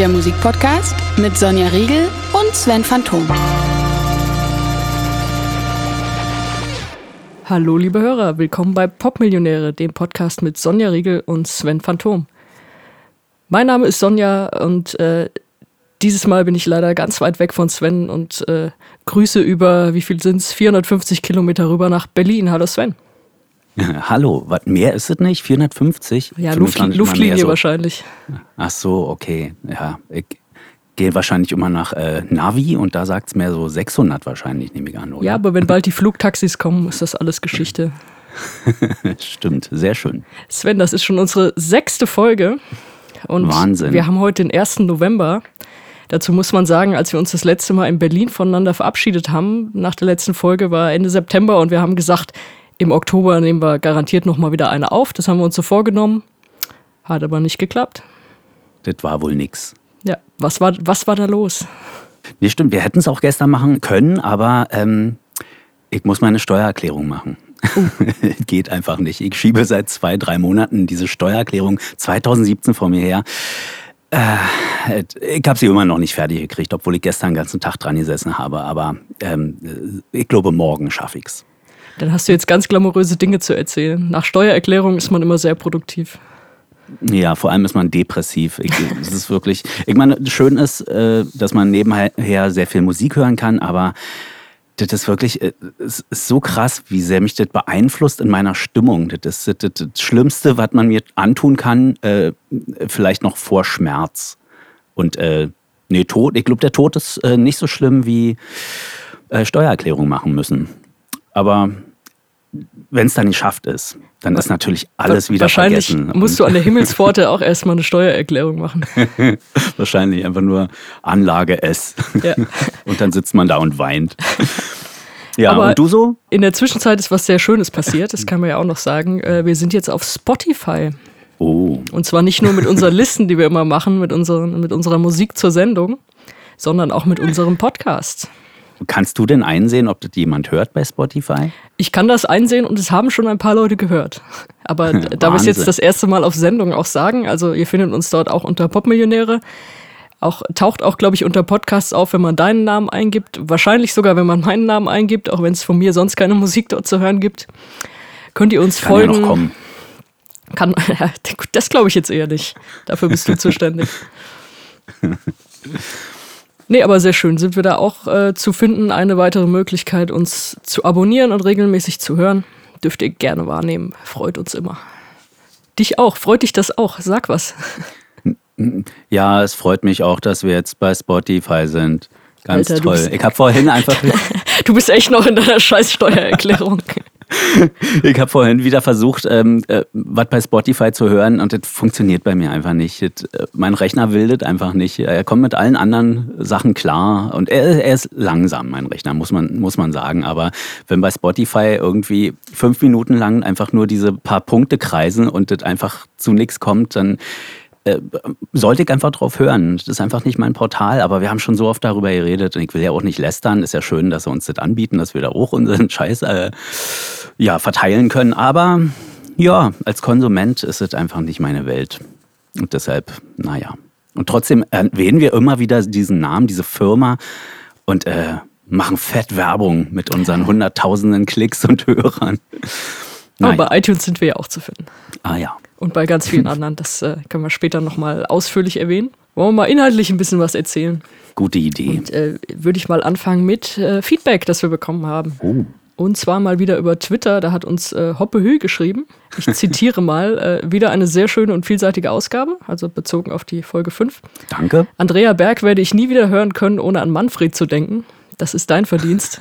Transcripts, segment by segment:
der Musikpodcast mit Sonja Riegel und Sven Phantom. Hallo liebe Hörer, willkommen bei Popmillionäre, dem Podcast mit Sonja Riegel und Sven Phantom. Mein Name ist Sonja und dieses Mal bin ich leider ganz weit weg von Sven und grüße über, wie viel sind es, 450 Kilometer rüber nach Berlin. Hallo Sven. Hallo, was mehr ist es nicht? 450? Ja, Luftlinie so. Wahrscheinlich. Ach so, okay. Ja, ich gehe wahrscheinlich immer nach Navi und da sagt es mehr so 600 wahrscheinlich, nehme ich an, oder? Ja, aber wenn bald die Flugtaxis kommen, ist das alles Geschichte. Stimmt, sehr schön. Sven, das ist schon unsere 6. Folge. Und Wahnsinn. Wir haben heute den 1. November. Dazu muss man sagen, als wir uns das letzte Mal in Berlin voneinander verabschiedet haben, nach der letzten Folge war Ende September und wir haben gesagt, im Oktober nehmen wir garantiert nochmal wieder eine auf. Das haben wir uns so vorgenommen. Hat aber nicht geklappt. Das war wohl nix. Ja, was war da los? Nee, stimmt, wir hätten es auch gestern machen können, aber ich muss meine Steuererklärung machen. Geht einfach nicht. Ich schiebe seit 2-3 Monaten diese Steuererklärung 2017 vor mir her. Ich habe sie immer noch nicht fertig gekriegt, obwohl ich gestern den ganzen Tag dran gesessen habe. Aber ich glaube, morgen schaffe ich es. Dann hast du jetzt ganz glamouröse Dinge zu erzählen. Nach Steuererklärung ist man immer sehr produktiv. Ja, vor allem ist man depressiv. Es ist wirklich, ich meine, schön ist, dass man nebenher sehr viel Musik hören kann, aber das ist wirklich, es ist so krass, wie sehr mich das beeinflusst in meiner Stimmung. Das ist das Schlimmste, was man mir antun kann, vielleicht noch vor Schmerz. Und Tod, ich glaube, der Tod ist nicht so schlimm wie Steuererklärung machen müssen. Aber wenn es dann nicht schafft ist, dann ist natürlich alles wieder vergessen. Wahrscheinlich musst du an der Himmelspforte auch erstmal eine Steuererklärung machen. Wahrscheinlich einfach nur Anlage S. Ja. Und dann sitzt man da und weint. Ja, aber und du so? In der Zwischenzeit ist was sehr Schönes passiert, das kann man ja auch noch sagen. Wir sind jetzt auf Spotify. Oh. Und zwar nicht nur mit unseren Listen, die wir immer machen, mit unserer Musik zur Sendung, sondern auch mit unserem Podcast. Kannst du denn einsehen, ob das jemand hört bei Spotify? Ich kann das einsehen und es haben schon ein paar Leute gehört. Aber da wir es jetzt das erste Mal auf Sendung auch sagen, also ihr findet uns dort auch unter Popmillionäre, taucht auch, glaube ich, unter Podcasts auf, wenn man deinen Namen eingibt. Wahrscheinlich sogar, wenn man meinen Namen eingibt, auch wenn es von mir sonst keine Musik dort zu hören gibt. Könnt ihr uns folgen? Kann ja noch kommen. Das glaube ich jetzt eher nicht. Dafür bist du zuständig. Nee, aber sehr schön. Sind wir da auch zu finden. Eine weitere Möglichkeit, uns zu abonnieren und regelmäßig zu hören. Dürft ihr gerne wahrnehmen. Freut uns immer. Dich auch. Freut dich das auch? Sag was. Ja, es freut mich auch, dass wir jetzt bei Spotify sind. Ganz Alter, toll. Ich habe vorhin einfach... Du bist echt noch in deiner scheiß Steuererklärung. Ich habe vorhin wieder versucht, was bei Spotify zu hören und das funktioniert bei mir einfach nicht. Mein Rechner will das einfach nicht. Er kommt mit allen anderen Sachen klar und er ist langsam, mein Rechner, muss man sagen. Aber wenn bei Spotify irgendwie 5 Minuten lang einfach nur diese paar Punkte kreisen und das einfach zu nichts kommt, dann sollte ich einfach drauf hören. Das ist einfach nicht mein Portal, aber wir haben schon so oft darüber geredet und ich will ja auch nicht lästern. Ist ja schön, dass sie uns das anbieten, dass wir da auch unseren Scheiß verteilen können. Aber ja, als Konsument ist es einfach nicht meine Welt. Und deshalb, naja. Und trotzdem erwähnen wir immer wieder diesen Namen, diese Firma und machen fett Werbung mit unseren hunderttausenden Klicks und Hörern. Aber bei iTunes sind wir ja auch zu finden. Ah ja. Und bei ganz vielen anderen, das können wir später nochmal ausführlich erwähnen. Wollen wir mal inhaltlich ein bisschen was erzählen? Gute Idee. Und würde ich mal anfangen mit Feedback, das wir bekommen haben. Oh. Und zwar mal wieder über Twitter, da hat uns Hoppehü geschrieben. Ich zitiere mal, wieder eine sehr schöne und vielseitige Ausgabe, also bezogen auf die Folge 5. Danke. Andrea Berg werde ich nie wieder hören können, ohne an Manfred zu denken. Das ist dein Verdienst.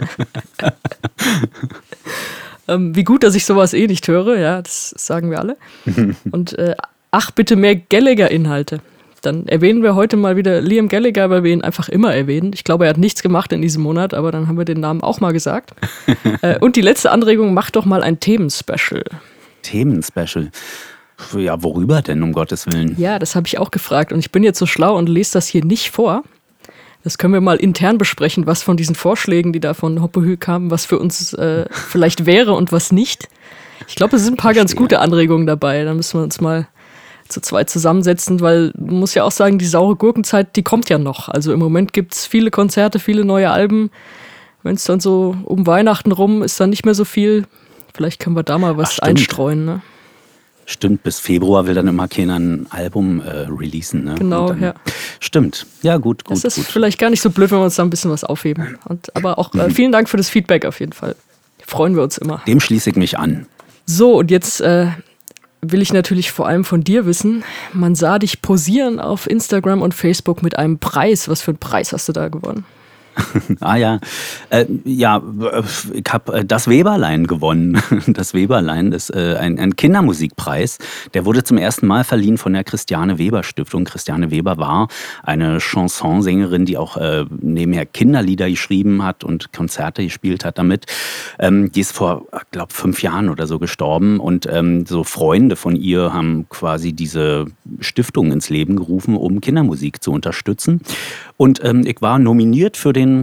Wie gut, dass ich sowas eh nicht höre, ja, das sagen wir alle. Und ach, bitte mehr Gallagher-Inhalte. Dann erwähnen wir heute mal wieder Liam Gallagher, weil wir ihn einfach immer erwähnen. Ich glaube, er hat nichts gemacht in diesem Monat, aber dann haben wir den Namen auch mal gesagt. Und die letzte Anregung, mach doch mal ein Themenspecial. Themenspecial? Ja, worüber denn, um Gottes Willen? Ja, das habe ich auch gefragt und ich bin jetzt so schlau und lese das hier nicht vor. Das können wir mal intern besprechen, was von diesen Vorschlägen, die da von Hoppehü kamen, was für uns vielleicht wäre und was nicht. Ich glaube, es sind ein paar ganz gute Anregungen dabei. Da müssen wir uns mal zu zweit zusammensetzen, weil man muss ja auch sagen, die saure Gurkenzeit, die kommt ja noch. Also im Moment gibt es viele Konzerte, viele neue Alben. Wenn es dann so um Weihnachten rum ist, dann nicht mehr so viel. Vielleicht können wir da mal was einstreuen, ne? Stimmt, bis Februar will dann immer keiner ein Album releasen. Ne? Genau, dann, ja. Stimmt, ja gut. Das ist vielleicht gar nicht so blöd, wenn wir uns da ein bisschen was aufheben. Aber auch vielen Dank für das Feedback auf jeden Fall. Freuen wir uns immer. Dem schließe ich mich an. So, und jetzt will ich natürlich vor allem von dir wissen, man sah dich posieren auf Instagram und Facebook mit einem Preis. Was für einen Preis hast du da gewonnen? Ja. Ich habe das Weberlein gewonnen. Das Weberlein ist ein Kindermusikpreis. Der wurde zum ersten Mal verliehen von der Christiane Weber Stiftung. Christiane Weber war eine Chansonsängerin, die auch nebenher Kinderlieder geschrieben hat und Konzerte gespielt hat damit. Die ist vor, glaube 5 Jahren oder so gestorben. Und so Freunde von ihr haben quasi diese Stiftung ins Leben gerufen, um Kindermusik zu unterstützen. Und ich war nominiert für den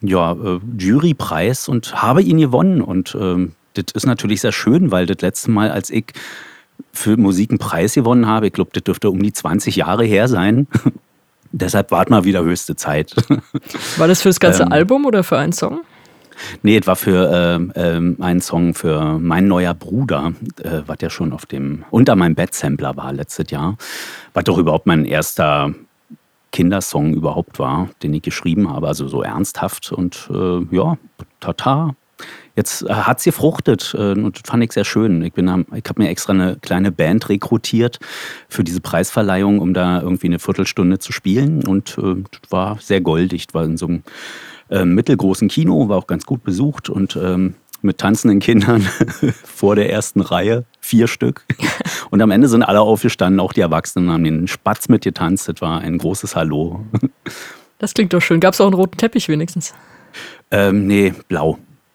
Jurypreis und habe ihn gewonnen. Und das ist natürlich sehr schön, weil das letzte Mal, als ich für Musik einen Preis gewonnen habe, ich glaube, das dürfte um die 20 Jahre her sein. Deshalb war mal wieder höchste Zeit. War das für das ganze Album oder für einen Song? Nee, es war für einen Song für Mein neuer Bruder, was ja schon auf dem Unter meinem Bett-Sampler war letztes Jahr. Was doch überhaupt mein erster Kindersong überhaupt war, den ich geschrieben habe, also so ernsthaft und tata. Jetzt hat es gefruchtet und das fand ich sehr schön. Ich habe mir extra eine kleine Band rekrutiert für diese Preisverleihung, um da irgendwie eine Viertelstunde zu spielen und das war sehr goldig. Das war in so einem mittelgroßen Kino, war auch ganz gut besucht und mit tanzenden Kindern vor der ersten Reihe, 4 Stück. Und am Ende sind alle aufgestanden, auch die Erwachsenen haben den Spatz mitgetanzt. Das war ein großes Hallo. Das klingt doch schön. Gab es auch einen roten Teppich wenigstens? Nee, blau.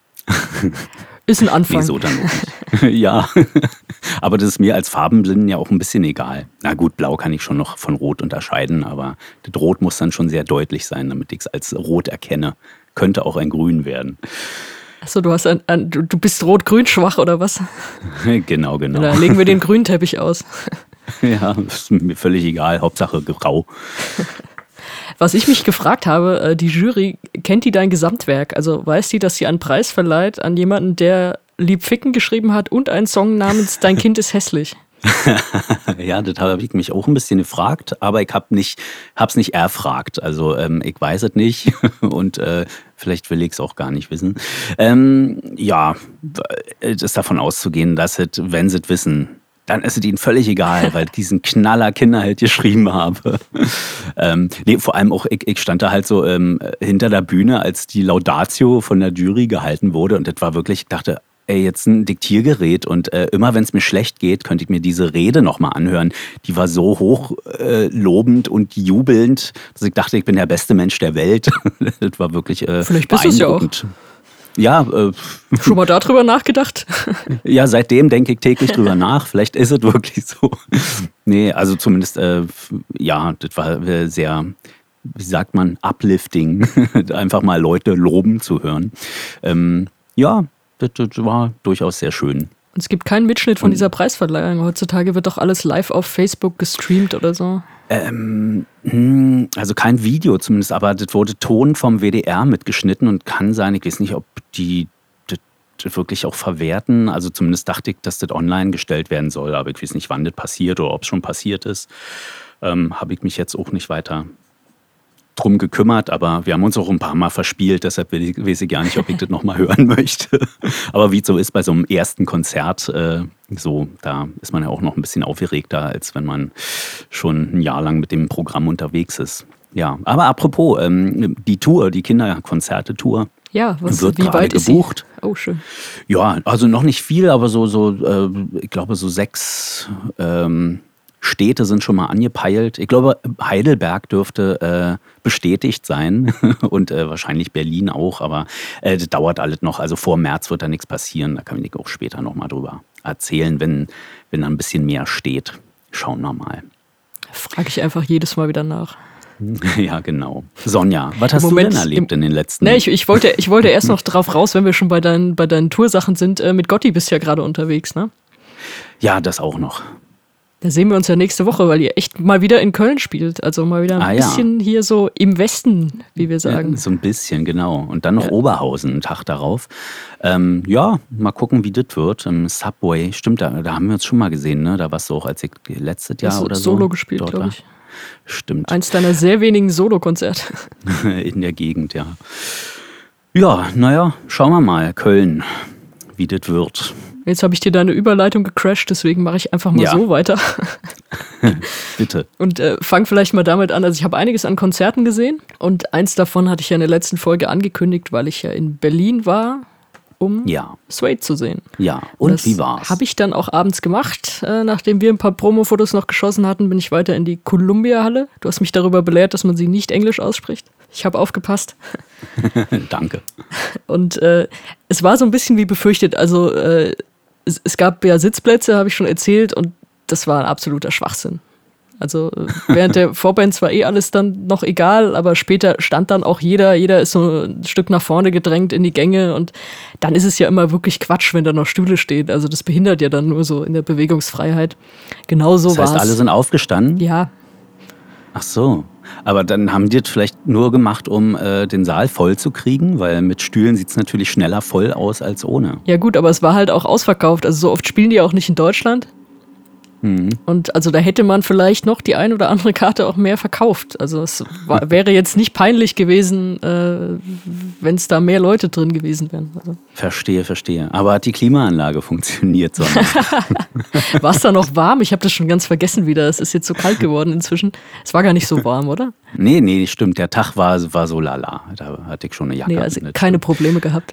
Ist ein Anfang. Nee, so dann auch nicht. Ja, aber das ist mir als Farbenblinden ja auch ein bisschen egal. Na gut, blau kann ich schon noch von rot unterscheiden, aber das Rot muss dann schon sehr deutlich sein, damit ich es als rot erkenne. Könnte auch ein Grün werden. Achso, du bist rot-grün schwach oder was? Genau. Da legen wir den grünen Teppich aus. Ja, ist mir völlig egal, Hauptsache grau. Was ich mich gefragt habe, die Jury, kennt die dein Gesamtwerk? Also weiß die, dass sie einen Preis verleiht an jemanden, der Lieb Ficken geschrieben hat und einen Song namens Dein Kind ist hässlich? Ja, das habe ich mich auch ein bisschen gefragt, aber ich hab's nicht erfragt. Also ich weiß es nicht und vielleicht will ich es auch gar nicht wissen. Es ist davon auszugehen, dass wenn sie es wissen, dann ist es ihnen völlig egal, weil ich diesen Knaller Kinderheld geschrieben habe. Vor allem auch, ich stand da halt so hinter der Bühne, als die Laudatio von der Jury gehalten wurde und das war wirklich, ich dachte, jetzt ein Diktiergerät und immer wenn es mir schlecht geht, könnte ich mir diese Rede nochmal anhören. Die war so hochlobend und jubelnd, dass ich dachte, ich bin der beste Mensch der Welt. Das war wirklich vielleicht bist du es ja auch. Ja. Schon mal darüber nachgedacht? Ja, seitdem denke ich täglich drüber nach. Vielleicht ist es wirklich so. Nee, also zumindest, das war sehr, wie sagt man, uplifting. Einfach mal Leute loben zu hören. Das war durchaus sehr schön. Und es gibt keinen Mitschnitt von dieser Preisverleihung. Heutzutage wird doch alles live auf Facebook gestreamt oder so. Also kein Video zumindest, aber das wurde Ton vom WDR mitgeschnitten und kann sein, ich weiß nicht, ob die das wirklich auch verwerten. Also zumindest dachte ich, dass das online gestellt werden soll, aber ich weiß nicht, wann das passiert oder ob es schon passiert ist. Habe ich mich jetzt auch nicht weiter drum gekümmert, aber wir haben uns auch ein paar Mal verspielt, deshalb weiß ich gar nicht, ob ich das nochmal hören möchte. Aber wie es so ist bei so einem ersten Konzert, da ist man ja auch noch ein bisschen aufgeregter, als wenn man schon ein Jahr lang mit dem Programm unterwegs ist. Ja, aber apropos, die Tour, die Kinderkonzerte-Tour, ja, wird wie gerade weit gebucht. Ist sie? Oh, schön. Ja, also noch nicht viel, aber ich glaube so 6 Städte sind schon mal angepeilt. Ich glaube, Heidelberg dürfte bestätigt sein und wahrscheinlich Berlin auch, aber das dauert alles noch. Also vor März wird da nichts passieren. Da kann ich auch später noch mal drüber erzählen, wenn da ein bisschen mehr steht. Schauen wir mal. Frage ich einfach jedes Mal wieder nach. Ja, genau. Sonja, was hast du denn erlebt in den letzten... Nee, ich wollte erst noch drauf raus, wenn wir schon bei deinen Toursachen sind. Mit Gotti bist du ja gerade unterwegs, ne? Ja, das auch noch. Da sehen wir uns ja nächste Woche, weil ihr echt mal wieder in Köln spielt. Also mal wieder ein bisschen hier so im Westen, wie wir sagen. Ja, so ein bisschen, genau. Und dann noch Oberhausen einen Tag darauf. Mal gucken, wie das wird. Im Subway, stimmt, da haben wir uns schon mal gesehen, ne? Da warst du auch, als ich letztes Jahr oder so. Solo gespielt, glaube ich. Stimmt. Eins deiner sehr wenigen Solo-Konzerte. In der Gegend, ja. Ja, naja, schauen wir mal, Köln, wie das wird. Jetzt habe ich dir deine Überleitung gecrashed, deswegen mache ich einfach mal so weiter. Bitte. Und fang vielleicht mal damit an. Also ich habe einiges an Konzerten gesehen und eins davon hatte ich ja in der letzten Folge angekündigt, weil ich ja in Berlin war, um Suede zu sehen. Ja, und wie war's? Habe ich dann auch abends gemacht. Nachdem wir ein paar Promo-Fotos noch geschossen hatten, bin ich weiter in die Columbia-Halle. Du hast mich darüber belehrt, dass man sie nicht englisch ausspricht. Ich habe aufgepasst. Danke. Und es war so ein bisschen wie befürchtet. Also es gab ja Sitzplätze, habe ich schon erzählt, und das war ein absoluter Schwachsinn. Also während der Vorband war alles dann noch egal, aber später stand dann auch jeder ist so ein Stück nach vorne gedrängt in die Gänge, und dann ist es ja immer wirklich Quatsch, wenn da noch Stühle stehen. Also das behindert ja dann nur so in der Bewegungsfreiheit. Genauso war es. Das heißt, alle sind aufgestanden? Ja. Ach so. Aber dann haben die das vielleicht nur gemacht, um den Saal voll zu kriegen, weil mit Stühlen sieht es natürlich schneller voll aus als ohne. Ja gut, aber es war halt auch ausverkauft. Also so oft spielen die auch nicht in Deutschland. Und also da hätte man vielleicht noch die ein oder andere Karte auch mehr verkauft. Also es wäre jetzt nicht peinlich gewesen, wenn es da mehr Leute drin gewesen wären. Also. Verstehe. Aber hat die Klimaanlage funktioniert sonst? War es da noch warm? Ich habe das schon ganz vergessen wieder. Es ist jetzt so kalt geworden inzwischen. Es war gar nicht so warm, oder? Nee, stimmt. Der Tag war so lala. Da hatte ich schon eine Jacke. Nee, also keine Probleme gehabt.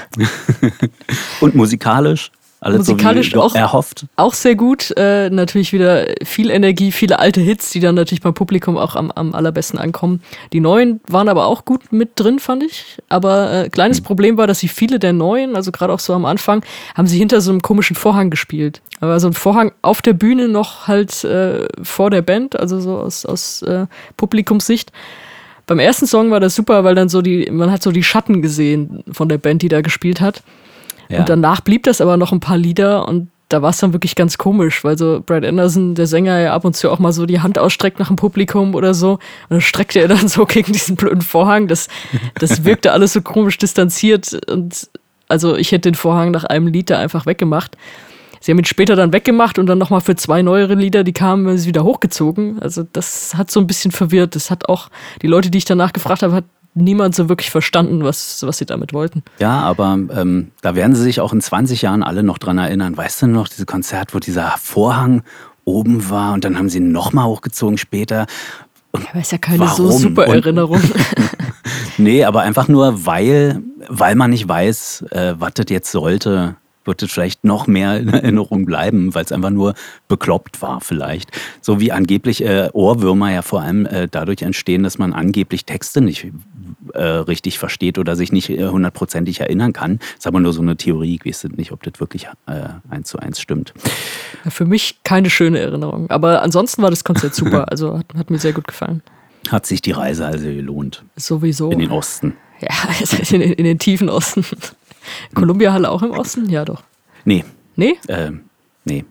Und musikalisch? Alles musikalisch so wie erhofft? Auch sehr gut. Natürlich wieder viel Energie, viele alte Hits, die dann natürlich beim Publikum auch am allerbesten ankommen. Die neuen waren aber auch gut mit drin, fand ich. Aber kleines Problem war, dass sie viele der neuen, also gerade auch so am Anfang, haben sie hinter so einem komischen Vorhang gespielt. Aber so ein Vorhang auf der Bühne noch halt vor der Band, also so aus Publikumssicht. Beim ersten Song war das super, weil dann man hat so die Schatten gesehen von der Band, die da gespielt hat. Ja. Und danach blieb das aber noch ein paar Lieder, und da war es dann wirklich ganz komisch, weil so Brad Anderson, der Sänger, ja ab und zu auch mal so die Hand ausstreckt nach dem Publikum oder so, und dann streckte er dann so gegen diesen blöden Vorhang. Das wirkte alles so komisch distanziert, und also ich hätte den Vorhang nach einem Lied da einfach weggemacht. Sie haben ihn später dann weggemacht und dann nochmal für 2 neuere Lieder, die kamen, sie wieder hochgezogen. Also das hat so ein bisschen verwirrt. Das hat auch die Leute, die ich danach gefragt habe, hat niemand so wirklich verstanden, was sie damit wollten. Ja, aber da werden sie sich auch in 20 Jahren alle noch dran erinnern. Weißt du noch, dieses Konzert, wo dieser Vorhang oben war und dann haben sie ihn nochmal hochgezogen später. Ja, aber ist ja keine so super Erinnerung. Nee, aber einfach nur, weil man nicht weiß, was das jetzt sollte, wird es vielleicht noch mehr in Erinnerung bleiben, weil es einfach nur bekloppt war vielleicht. So wie angeblich Ohrwürmer ja vor allem dadurch entstehen, dass man angeblich Texte nicht richtig versteht oder sich nicht 100%ig erinnern kann. Das ist aber nur so eine Theorie. Ich weiß nicht, ob das wirklich 1:1 stimmt. Ja, für mich keine schöne Erinnerung. Aber ansonsten war das Konzert super. Also hat mir sehr gut gefallen. Hat sich die Reise also gelohnt? Sowieso. In den Osten? Ja, in den tiefen Osten. Columbia-Halle auch im Osten? Ja, doch. Nee. Nee? Nee.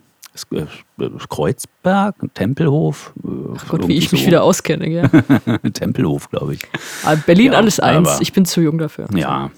Kreuzberg, Tempelhof. Ach Gott, wie ich mich wieder auskenne, ja. Tempelhof, glaube ich. Berlin alles eins. Ich bin zu jung dafür. Ja.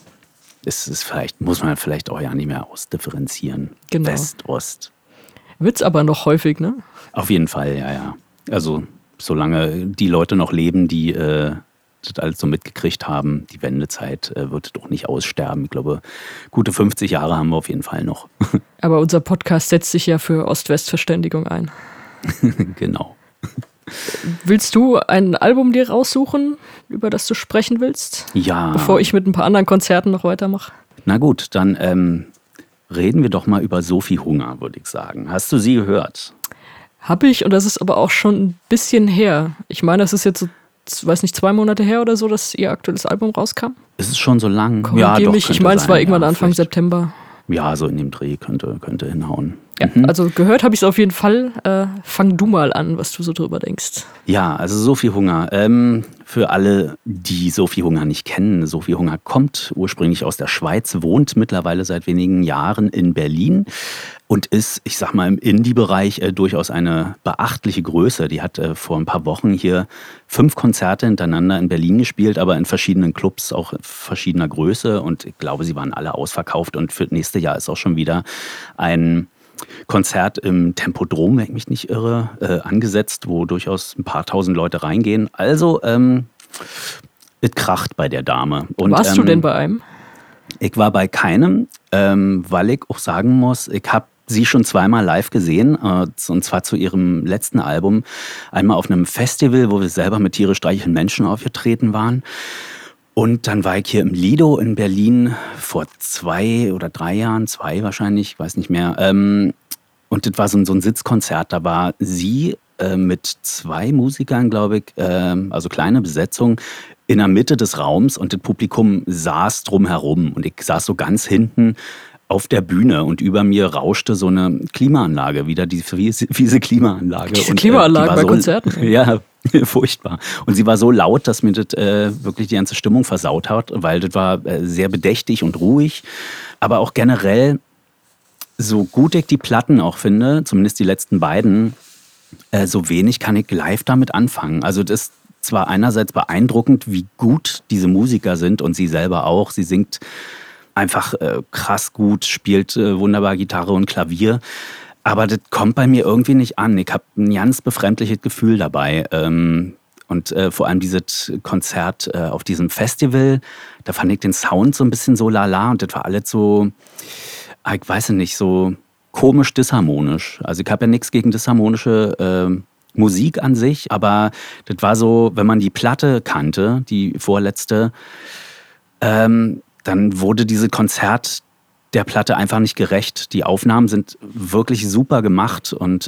Muss man vielleicht auch ja nicht mehr ausdifferenzieren. Genau. West, Ost. Wird's aber noch häufig, ne? Auf jeden Fall, ja. Also, solange die Leute noch leben, die das alles so mitgekriegt haben, die Wendezeit wird doch nicht aussterben. Ich glaube, gute 50 Jahre haben wir auf jeden Fall noch. Aber unser Podcast setzt sich ja für Ost-West-Verständigung ein. Genau. Willst du ein Album dir raussuchen, über das du sprechen willst? Ja. Bevor ich mit ein paar anderen Konzerten noch weitermache? Na gut, dann reden wir doch mal über Sophie Hunger, würde ich sagen. Hast du sie gehört? Hab ich, und das ist aber auch schon ein bisschen her. Ich meine, das ist jetzt so, weiß nicht, 2 Monate her oder so, dass ihr aktuelles Album rauskam. Ist es schon so lang? Ja, doch. Ich meine, es war irgendwann Anfang September. Ja, so in dem Dreh könnte hinhauen. Ja, also gehört habe ich es auf jeden Fall. Fang du mal an, was du so drüber denkst. Ja, also Sophie Hunger. Für alle, die Sophie Hunger nicht kennen, Sophie Hunger kommt ursprünglich aus der Schweiz, wohnt mittlerweile seit wenigen Jahren in Berlin und ist, ich sag mal, im Indie-Bereich durchaus eine beachtliche Größe. Die hat vor ein paar Wochen hier 5 Konzerte hintereinander in Berlin gespielt, aber in verschiedenen Clubs, auch verschiedener Größe. Und ich glaube, sie waren alle ausverkauft. Und für das nächste Jahr ist auch schon wieder ein Konzert im Tempodrom, wenn ich mich nicht irre, angesetzt, wo durchaus ein paar tausend Leute reingehen. Also, es kracht bei der Dame. Und, warst du denn bei einem? Ich war bei keinem, weil ich auch sagen muss, ich habe sie schon zweimal live gesehen, und zwar zu ihrem letzten Album. Einmal auf einem Festival, wo wir selber mit tierisch streichelnden Menschen aufgetreten waren. Und dann war ich hier im Lido in Berlin vor 2 oder 3 Jahren, 2 wahrscheinlich, ich weiß nicht mehr. Und das war so ein Sitzkonzert, da war sie mit 2 Musikern, glaube ich, also kleine Besetzung, in der Mitte des Raums und das Publikum saß drumherum. Und ich saß so ganz hinten auf der Bühne und über mir rauschte so eine Klimaanlage, wieder diese fiese Klimaanlage. Diese Klimaanlage bei Konzerten? Ja, furchtbar. Und sie war so laut, dass mir das wirklich die ganze Stimmung versaut hat, weil das war sehr bedächtig und ruhig. Aber auch generell, so gut ich die Platten auch finde, zumindest die letzten beiden, so wenig kann ich live damit anfangen. Also das ist zwar einerseits beeindruckend, wie gut diese Musiker sind und sie selber auch. Sie singt einfach krass gut, spielt wunderbar Gitarre und Klavier. Aber das kommt bei mir irgendwie nicht an. Ich habe ein ganz befremdliches Gefühl dabei. Und vor allem dieses Konzert auf diesem Festival, da fand ich den Sound so ein bisschen so lala. Und das war alles so, ich weiß nicht, so komisch disharmonisch. Also ich habe ja nichts gegen disharmonische Musik an sich. Aber das war so, wenn man die Platte kannte, die vorletzte, dann wurde dieses Konzert der Platte einfach nicht gerecht. Die Aufnahmen sind wirklich super gemacht und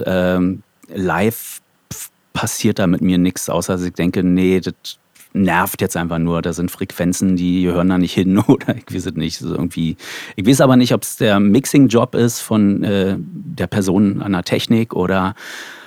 live passiert da mit mir nichts, außer dass ich denke, nee, das nervt jetzt einfach nur. Da sind Frequenzen, die hören da nicht hin oder ich weiß es nicht. So irgendwie. Ich weiß aber nicht, ob es der Mixing-Job ist von der Person an der Technik oder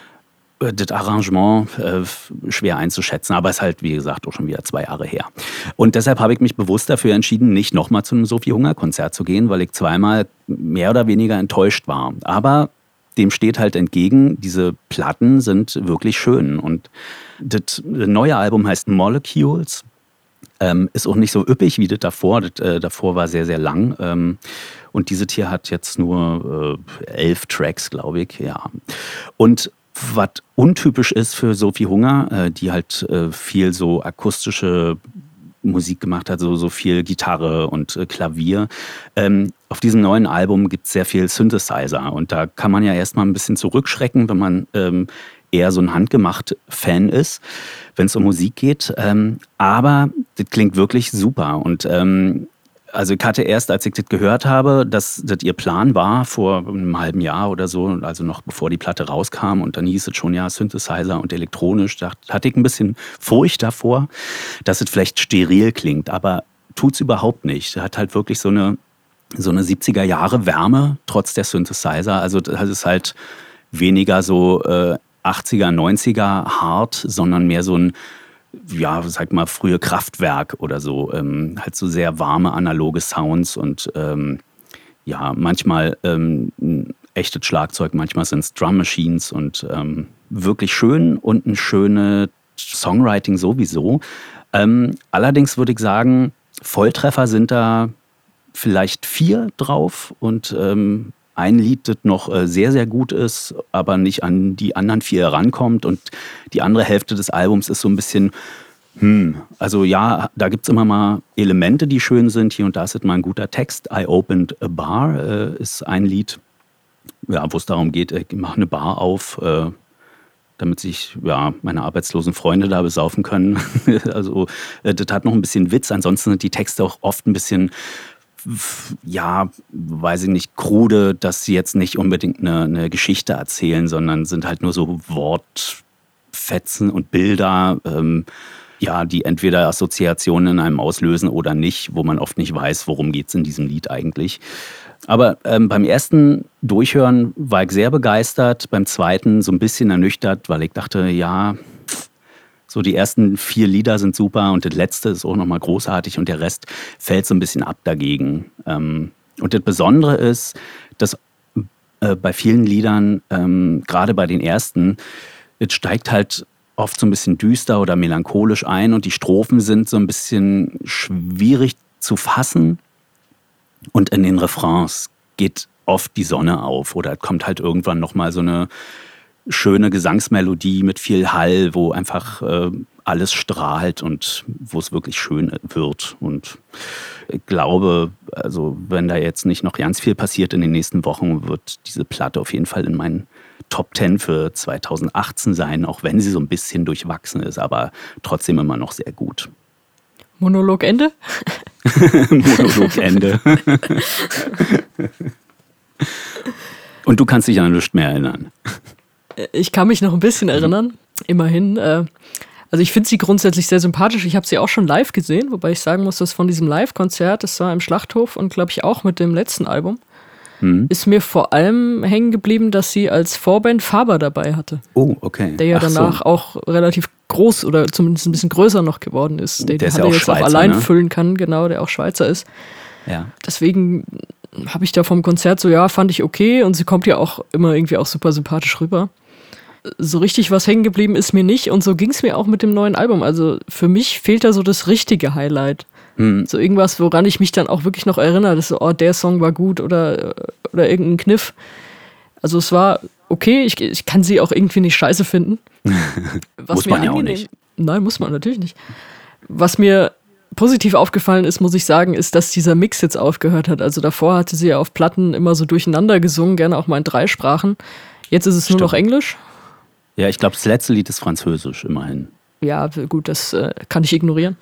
das Arrangement schwer einzuschätzen, aber es ist halt, wie gesagt, auch schon wieder 2 Jahre her. Und deshalb habe ich mich bewusst dafür entschieden, nicht nochmal zu einem Sophie Hunger Konzert zu gehen, weil ich zweimal mehr oder weniger enttäuscht war. Aber dem steht halt entgegen, diese Platten sind wirklich schön. Und das neue Album heißt Molecules, ist auch nicht so üppig wie das davor. Das davor war sehr, sehr lang. Und dieses hier hat jetzt nur 11 Tracks, glaube ich. Ja. Und was untypisch ist für Sophie Hunger, die halt viel so akustische Musik gemacht hat, so viel Gitarre und Klavier. Auf diesem neuen Album gibt es sehr viel Synthesizer und da kann man ja erstmal ein bisschen zurückschrecken, wenn man eher so ein Handgemacht-Fan ist, wenn es um Musik geht. Aber das klingt wirklich super und also ich hatte erst, als ich das gehört habe, dass das ihr Plan war vor einem halben Jahr oder so, also noch bevor die Platte rauskam und dann hieß es schon, ja, Synthesizer und elektronisch, da hatte ich ein bisschen Furcht davor, dass es vielleicht steril klingt, aber tut's überhaupt nicht. Es hat halt wirklich so eine 70er Jahre Wärme, trotz der Synthesizer, also das ist halt weniger so 80er, 90er hart, sondern mehr so ein, ja, sag mal, frühe Kraftwerk oder so. Halt so sehr warme, analoge Sounds und ja, manchmal ein echtes Schlagzeug, manchmal sind es Drum Machines und wirklich schön und ein schönes Songwriting sowieso. Allerdings würde ich sagen, Volltreffer sind da vielleicht 4 drauf und ein Lied, das noch sehr, sehr gut ist, aber nicht an die anderen 4 herankommt. Und die andere Hälfte des Albums ist so ein bisschen, also ja, da gibt es immer mal Elemente, die schön sind. Hier und da ist es mal ein guter Text. I Opened a Bar ist ein Lied, ja, wo es darum geht, ich mache eine Bar auf, damit sich ja, meine arbeitslosen Freunde da besaufen können. Also das hat noch ein bisschen Witz. Ansonsten sind die Texte auch oft ein bisschen, ja, weiß ich nicht, krude, dass sie jetzt nicht unbedingt eine Geschichte erzählen, sondern sind halt nur so Wortfetzen und Bilder, ja, die entweder Assoziationen in einem auslösen oder nicht, wo man oft nicht weiß, worum geht es in diesem Lied eigentlich. Aber beim ersten Durchhören war ich sehr begeistert, beim zweiten so ein bisschen ernüchtert, weil ich dachte, ja, so die ersten 4 Lieder sind super und das letzte ist auch nochmal großartig und der Rest fällt so ein bisschen ab dagegen. Und das Besondere ist, dass bei vielen Liedern, gerade bei den ersten, es steigt halt oft so ein bisschen düster oder melancholisch ein und die Strophen sind so ein bisschen schwierig zu fassen. Und in den Refrains geht oft die Sonne auf oder kommt halt irgendwann nochmal so eine schöne Gesangsmelodie mit viel Hall, wo einfach alles strahlt und wo es wirklich schön wird. Und ich glaube, also wenn da jetzt nicht noch ganz viel passiert in den nächsten Wochen, wird diese Platte auf jeden Fall in meinen Top 10 für 2018 sein, auch wenn sie so ein bisschen durchwachsen ist, aber trotzdem immer noch sehr gut. Monologende? Monologende. Und du kannst dich an nichts mehr erinnern. Ich kann mich noch ein bisschen erinnern, immerhin. Also ich finde sie grundsätzlich sehr sympathisch. Ich habe sie auch schon live gesehen, wobei ich sagen muss, dass von diesem Live-Konzert, das war im Schlachthof und glaube ich auch mit dem letzten Album, ist mir vor allem hängen geblieben, dass sie als Vorband Faber dabei hatte. Oh, okay. Der ja danach auch relativ groß oder zumindest ein bisschen größer noch geworden ist. Den der ist Halle ja auch jetzt Schweizer, auch allein ne? füllen kann, genau, der auch Schweizer ist. Ja. Deswegen habe ich da vom Konzert so, ja, fand ich okay und sie kommt ja auch immer irgendwie auch super sympathisch rüber. So richtig was hängen geblieben ist mir nicht und so ging es mir auch mit dem neuen Album. Also für mich fehlt da so das richtige Highlight. So irgendwas, woran ich mich dann auch wirklich noch erinnere, dass so, oh, der Song war gut oder irgendein Kniff. Also es war okay, ich kann sie auch irgendwie nicht scheiße finden. Muss man ja auch nicht. Nein, muss man natürlich nicht. Was mir positiv aufgefallen ist, muss ich sagen, ist, dass dieser Mix jetzt aufgehört hat. Also davor hatte sie ja auf Platten immer so durcheinander gesungen, gerne auch mal in 3 Sprachen. Jetzt ist es nur noch Englisch. Ja, ich glaube, das letzte Lied ist Französisch, immerhin. Ja, gut, das kann ich ignorieren.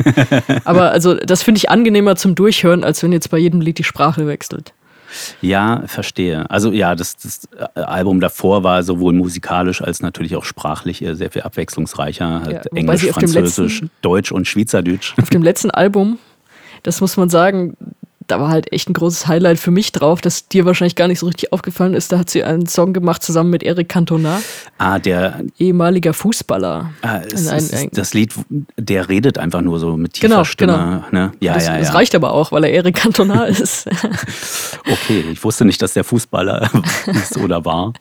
Aber also das finde ich angenehmer zum Durchhören, als wenn jetzt bei jedem Lied die Sprache wechselt. Ja, verstehe. Also ja, das Album davor war sowohl musikalisch als natürlich auch sprachlich sehr viel abwechslungsreicher. Ja, Englisch, Französisch, Deutsch und Schweizerdeutsch. Auf dem letzten Album, das muss man sagen, da war halt echt ein großes Highlight für mich drauf, das dir wahrscheinlich gar nicht so richtig aufgefallen ist. Da hat sie einen Song gemacht zusammen mit Eric Cantona. Der ehemaliger Fußballer. Das Lied, der redet einfach nur so mit tiefer Stimme. Genau. Ne? Ja, das reicht aber auch, weil er Eric Cantona ist. Okay, ich wusste nicht, dass der Fußballer ist oder war.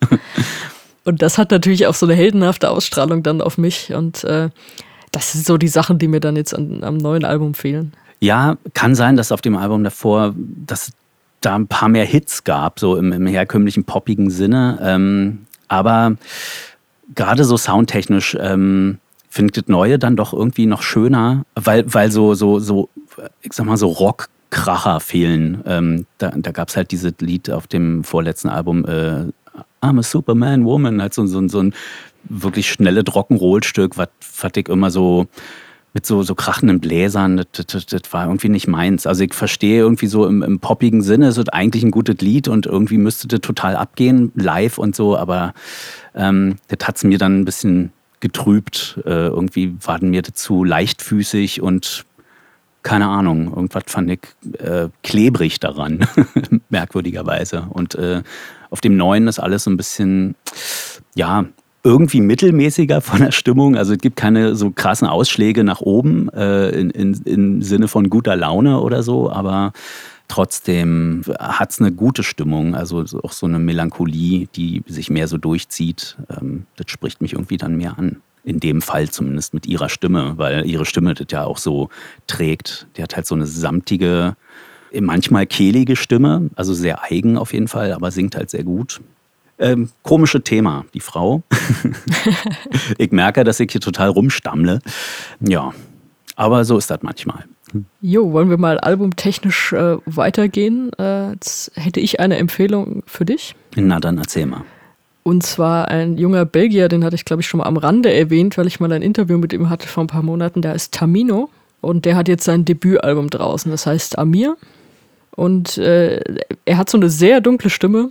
Und das hat natürlich auch so eine heldenhafte Ausstrahlung dann auf mich. Und das sind so die Sachen, die mir dann jetzt am neuen Album fehlen. Ja, kann sein, dass auf dem Album davor, dass da ein paar mehr Hits gab, so im herkömmlichen poppigen Sinne. Aber gerade so soundtechnisch finde ich das Neue dann doch irgendwie noch schöner, weil so ich sag mal, so Rockkracher fehlen. Da gab es halt dieses Lied auf dem vorletzten Album, I'm a Superman Woman, halt so ein wirklich schnelles Rock'n'Roll-Stück, was ich immer so mit so krachenden Bläsern, das war irgendwie nicht meins. Also ich verstehe irgendwie so im poppigen Sinne, es ist eigentlich ein gutes Lied und irgendwie müsste das total abgehen, live und so, aber das hat es mir dann ein bisschen getrübt. Irgendwie war mir das zu leichtfüßig und keine Ahnung, irgendwas fand ich klebrig daran, merkwürdigerweise. Und auf dem Neuen ist alles so ein bisschen, ja, irgendwie mittelmäßiger von der Stimmung. Also es gibt keine so krassen Ausschläge nach oben im Sinne von guter Laune oder so, aber trotzdem hat es eine gute Stimmung, also auch so eine Melancholie, die sich mehr so durchzieht. Das spricht mich irgendwie dann mehr an. In dem Fall zumindest mit ihrer Stimme, weil ihre Stimme das ja auch so trägt. Die hat halt so eine samtige, manchmal kehlige Stimme, also sehr eigen auf jeden Fall, aber singt halt sehr gut. Komische Thema, die Frau. Ich merke, dass ich hier total rumstammle. Ja, aber so ist das manchmal. Jo, wollen wir mal albumtechnisch weitergehen? Jetzt hätte ich eine Empfehlung für dich. Na, dann erzähl mal. Und zwar ein junger Belgier, den hatte ich, glaube ich, schon mal am Rande erwähnt, weil ich mal ein Interview mit ihm hatte vor ein paar Monaten. Der ist Tamino und der hat jetzt sein Debütalbum draußen, das heißt Amir. Und er hat so eine sehr dunkle Stimme.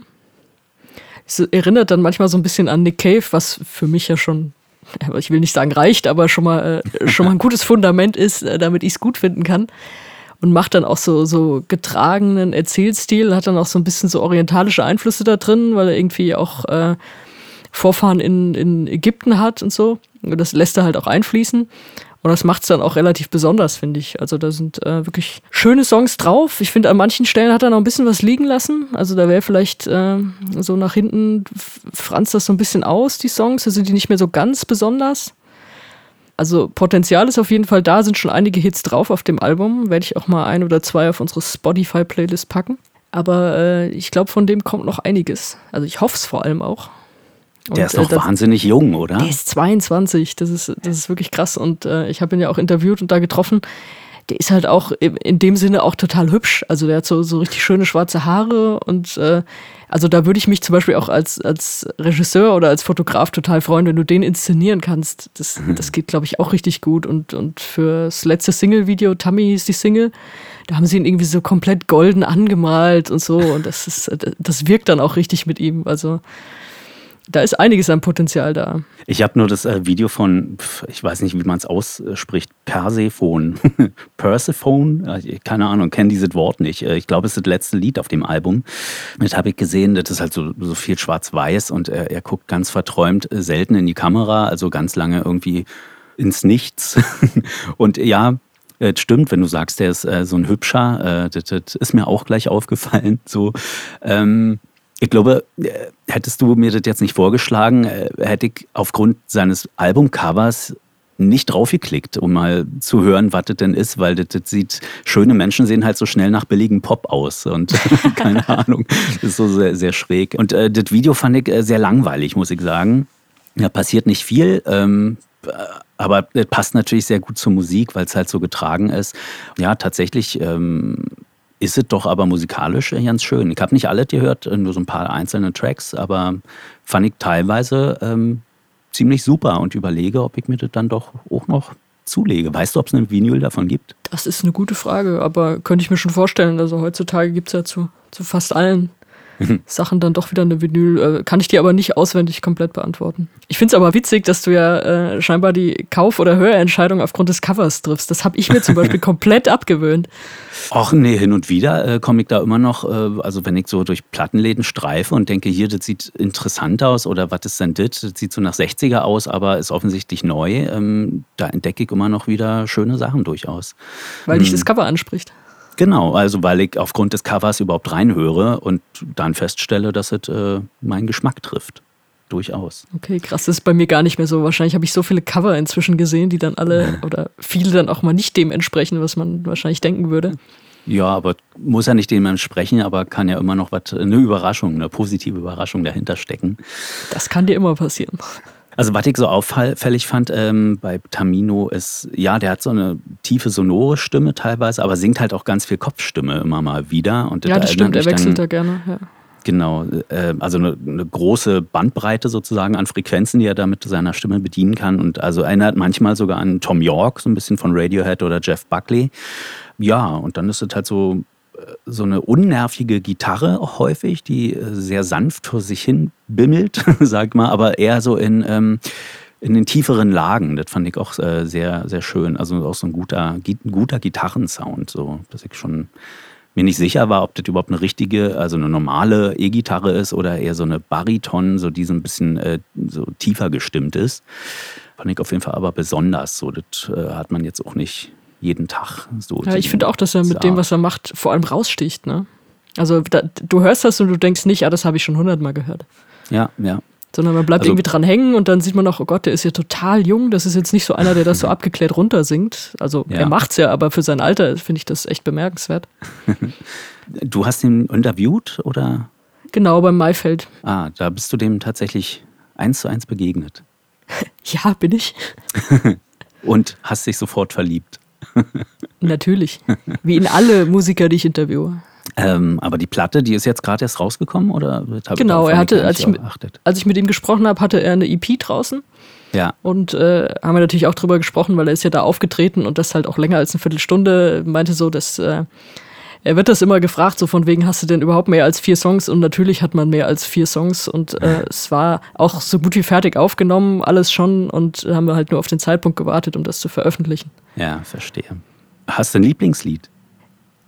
Es erinnert dann manchmal so ein bisschen an Nick Cave, was für mich ja schon, ich will nicht sagen reicht, aber schon mal ein gutes Fundament ist, damit ich es gut finden kann. und macht dann auch so getragenen Erzählstil, hat dann auch so ein bisschen so orientalische Einflüsse da drin, weil er irgendwie auch Vorfahren in Ägypten hat und so. Und das lässt er halt auch einfließen. Und das macht es dann auch relativ besonders, finde ich. Also da sind wirklich schöne Songs drauf. Ich finde, an manchen Stellen hat er noch ein bisschen was liegen lassen. Also da wäre vielleicht so nach hinten franzt das so ein bisschen aus, die Songs. Da sind die nicht mehr so ganz besonders. Also Potenzial ist auf jeden Fall da, sind schon einige Hits drauf auf dem Album. Werde ich auch mal 1 oder 2 auf unsere Spotify-Playlist packen. Aber ich glaube, von dem kommt noch einiges. Also ich hoffe es vor allem auch. Der ist doch wahnsinnig jung, oder? Der ist 22, das ist wirklich krass. Und ich habe ihn ja auch interviewt und da getroffen. Der ist halt auch in dem Sinne auch total hübsch. Also der hat so richtig schöne schwarze Haare. Und also da würde ich mich zum Beispiel auch als Regisseur oder als Fotograf total freuen, wenn du den inszenieren kannst. Das geht, glaube ich, auch richtig gut. Und fürs letzte Single-Video, Tammy hieß die Single, da haben sie ihn irgendwie so komplett golden angemalt und so. Und das wirkt dann auch richtig mit ihm. Also da ist einiges an Potenzial da. Ich habe nur das Video von, ich weiß nicht, wie man es ausspricht, Persephone. Persephone? Keine Ahnung, kenne dieses Wort nicht. Ich glaube, es ist das letzte Lied auf dem Album. Das habe ich gesehen, das ist halt so viel schwarz-weiß und er guckt ganz verträumt selten in die Kamera, also ganz lange irgendwie ins Nichts. Und ja, es stimmt, wenn du sagst, der ist so ein Hübscher, das ist mir auch gleich aufgefallen. So, ich glaube, hättest du mir das jetzt nicht vorgeschlagen, hätte ich aufgrund seines Albumcovers nicht draufgeklickt, um mal zu hören, was das denn ist, weil das sieht, schöne Menschen sehen halt so schnell nach billigem Pop aus und keine Ahnung, das ist so sehr, sehr schräg. Und das Video fand ich sehr langweilig, muss ich sagen. Da passiert nicht viel, aber das passt natürlich sehr gut zur Musik, weil es halt so getragen ist. Ja, tatsächlich ist es doch aber musikalisch ganz schön. Ich habe nicht alle gehört, nur so ein paar einzelne Tracks, aber fand ich teilweise ziemlich super und überlege, ob ich mir das dann doch auch noch zulege. Weißt du, ob es eine Vinyl davon gibt? Das ist eine gute Frage, aber könnte ich mir schon vorstellen. Also heutzutage gibt es ja zu fast allen Sachen dann doch wieder eine Vinyl. Kann ich dir aber nicht auswendig komplett beantworten. Ich finde es aber witzig, dass du ja scheinbar die Kauf- oder Hörentscheidung aufgrund des Covers triffst. Das habe ich mir zum Beispiel komplett abgewöhnt. Ach nee, hin und wieder komme ich da immer noch, also wenn ich so durch Plattenläden streife und denke, hier, das sieht interessant aus oder was ist denn das? Das sieht so nach 60er aus, aber ist offensichtlich neu. Da entdecke ich immer noch wieder schöne Sachen durchaus. Weil dich das Cover anspricht. Genau, also weil ich aufgrund des Covers überhaupt reinhöre und dann feststelle, dass es meinen Geschmack trifft. Durchaus. Okay, krass, das ist bei mir gar nicht mehr so. Wahrscheinlich habe ich so viele Cover inzwischen gesehen, die dann alle oder viele dann auch mal nicht dem entsprechen, was man wahrscheinlich denken würde. Ja, aber muss ja nicht dem entsprechen, aber kann ja immer noch eine Überraschung, eine positive Überraschung dahinter stecken. Das kann dir immer passieren. Also was ich so auffällig fand bei Tamino ist, ja, der hat so eine tiefe, sonore Stimme teilweise, aber singt halt auch ganz viel Kopfstimme immer mal wieder. Und ja, das stimmt, er wechselt da gerne, ja. Genau, also eine große Bandbreite sozusagen an Frequenzen, die er da mit seiner Stimme bedienen kann. Und also erinnert manchmal sogar an Tom York, so ein bisschen von Radiohead oder Jeff Buckley. Ja, und dann ist es halt so eine unnervige Gitarre auch häufig, die sehr sanft vor sich hin bimmelt, sag mal, aber eher so in den tieferen Lagen. Das fand ich auch sehr, sehr schön. Also auch so ein guter Gitarrensound, so, dass ich schon mir nicht sicher war, ob das überhaupt eine richtige, also eine normale E-Gitarre ist oder eher so eine Bariton, so die so ein bisschen so tiefer gestimmt ist. Fand ich auf jeden Fall aber besonders. So, das hat man jetzt auch nicht jeden Tag. So ja, ich finde auch, dass er mit dem, was er macht, vor allem raussticht. Ne? Also du hörst das und du denkst nicht, das habe ich schon 100-mal gehört. Ja, ja. Sondern man bleibt irgendwie dran hängen und dann sieht man auch, oh Gott, der ist ja total jung. Das ist jetzt nicht so einer, der das so abgeklärt runtersingt. Also ja. Er macht's ja, aber für sein Alter finde ich das echt bemerkenswert. Du hast ihn interviewt, oder? Genau, beim Maifeld. Ah, da bist du dem tatsächlich 1:1 begegnet. Ja, bin ich. Und hast dich sofort verliebt. Natürlich. Wie in alle Musiker, die ich interviewe. Aber die Platte, die ist jetzt gerade erst rausgekommen, oder? Genau, er hatte, als ich mit ihm gesprochen habe, hatte er eine EP draußen. Ja. Und haben wir natürlich auch drüber gesprochen, weil er ist ja da aufgetreten und das halt auch länger als eine Viertelstunde. Meinte so, dass er wird das immer gefragt, so von wegen, hast du denn überhaupt mehr als 4 Songs? Und natürlich hat man mehr als 4 Songs und es war auch so gut wie fertig aufgenommen, alles schon, und haben wir halt nur auf den Zeitpunkt gewartet, um das zu veröffentlichen. Ja, verstehe. Hast du ein Lieblingslied?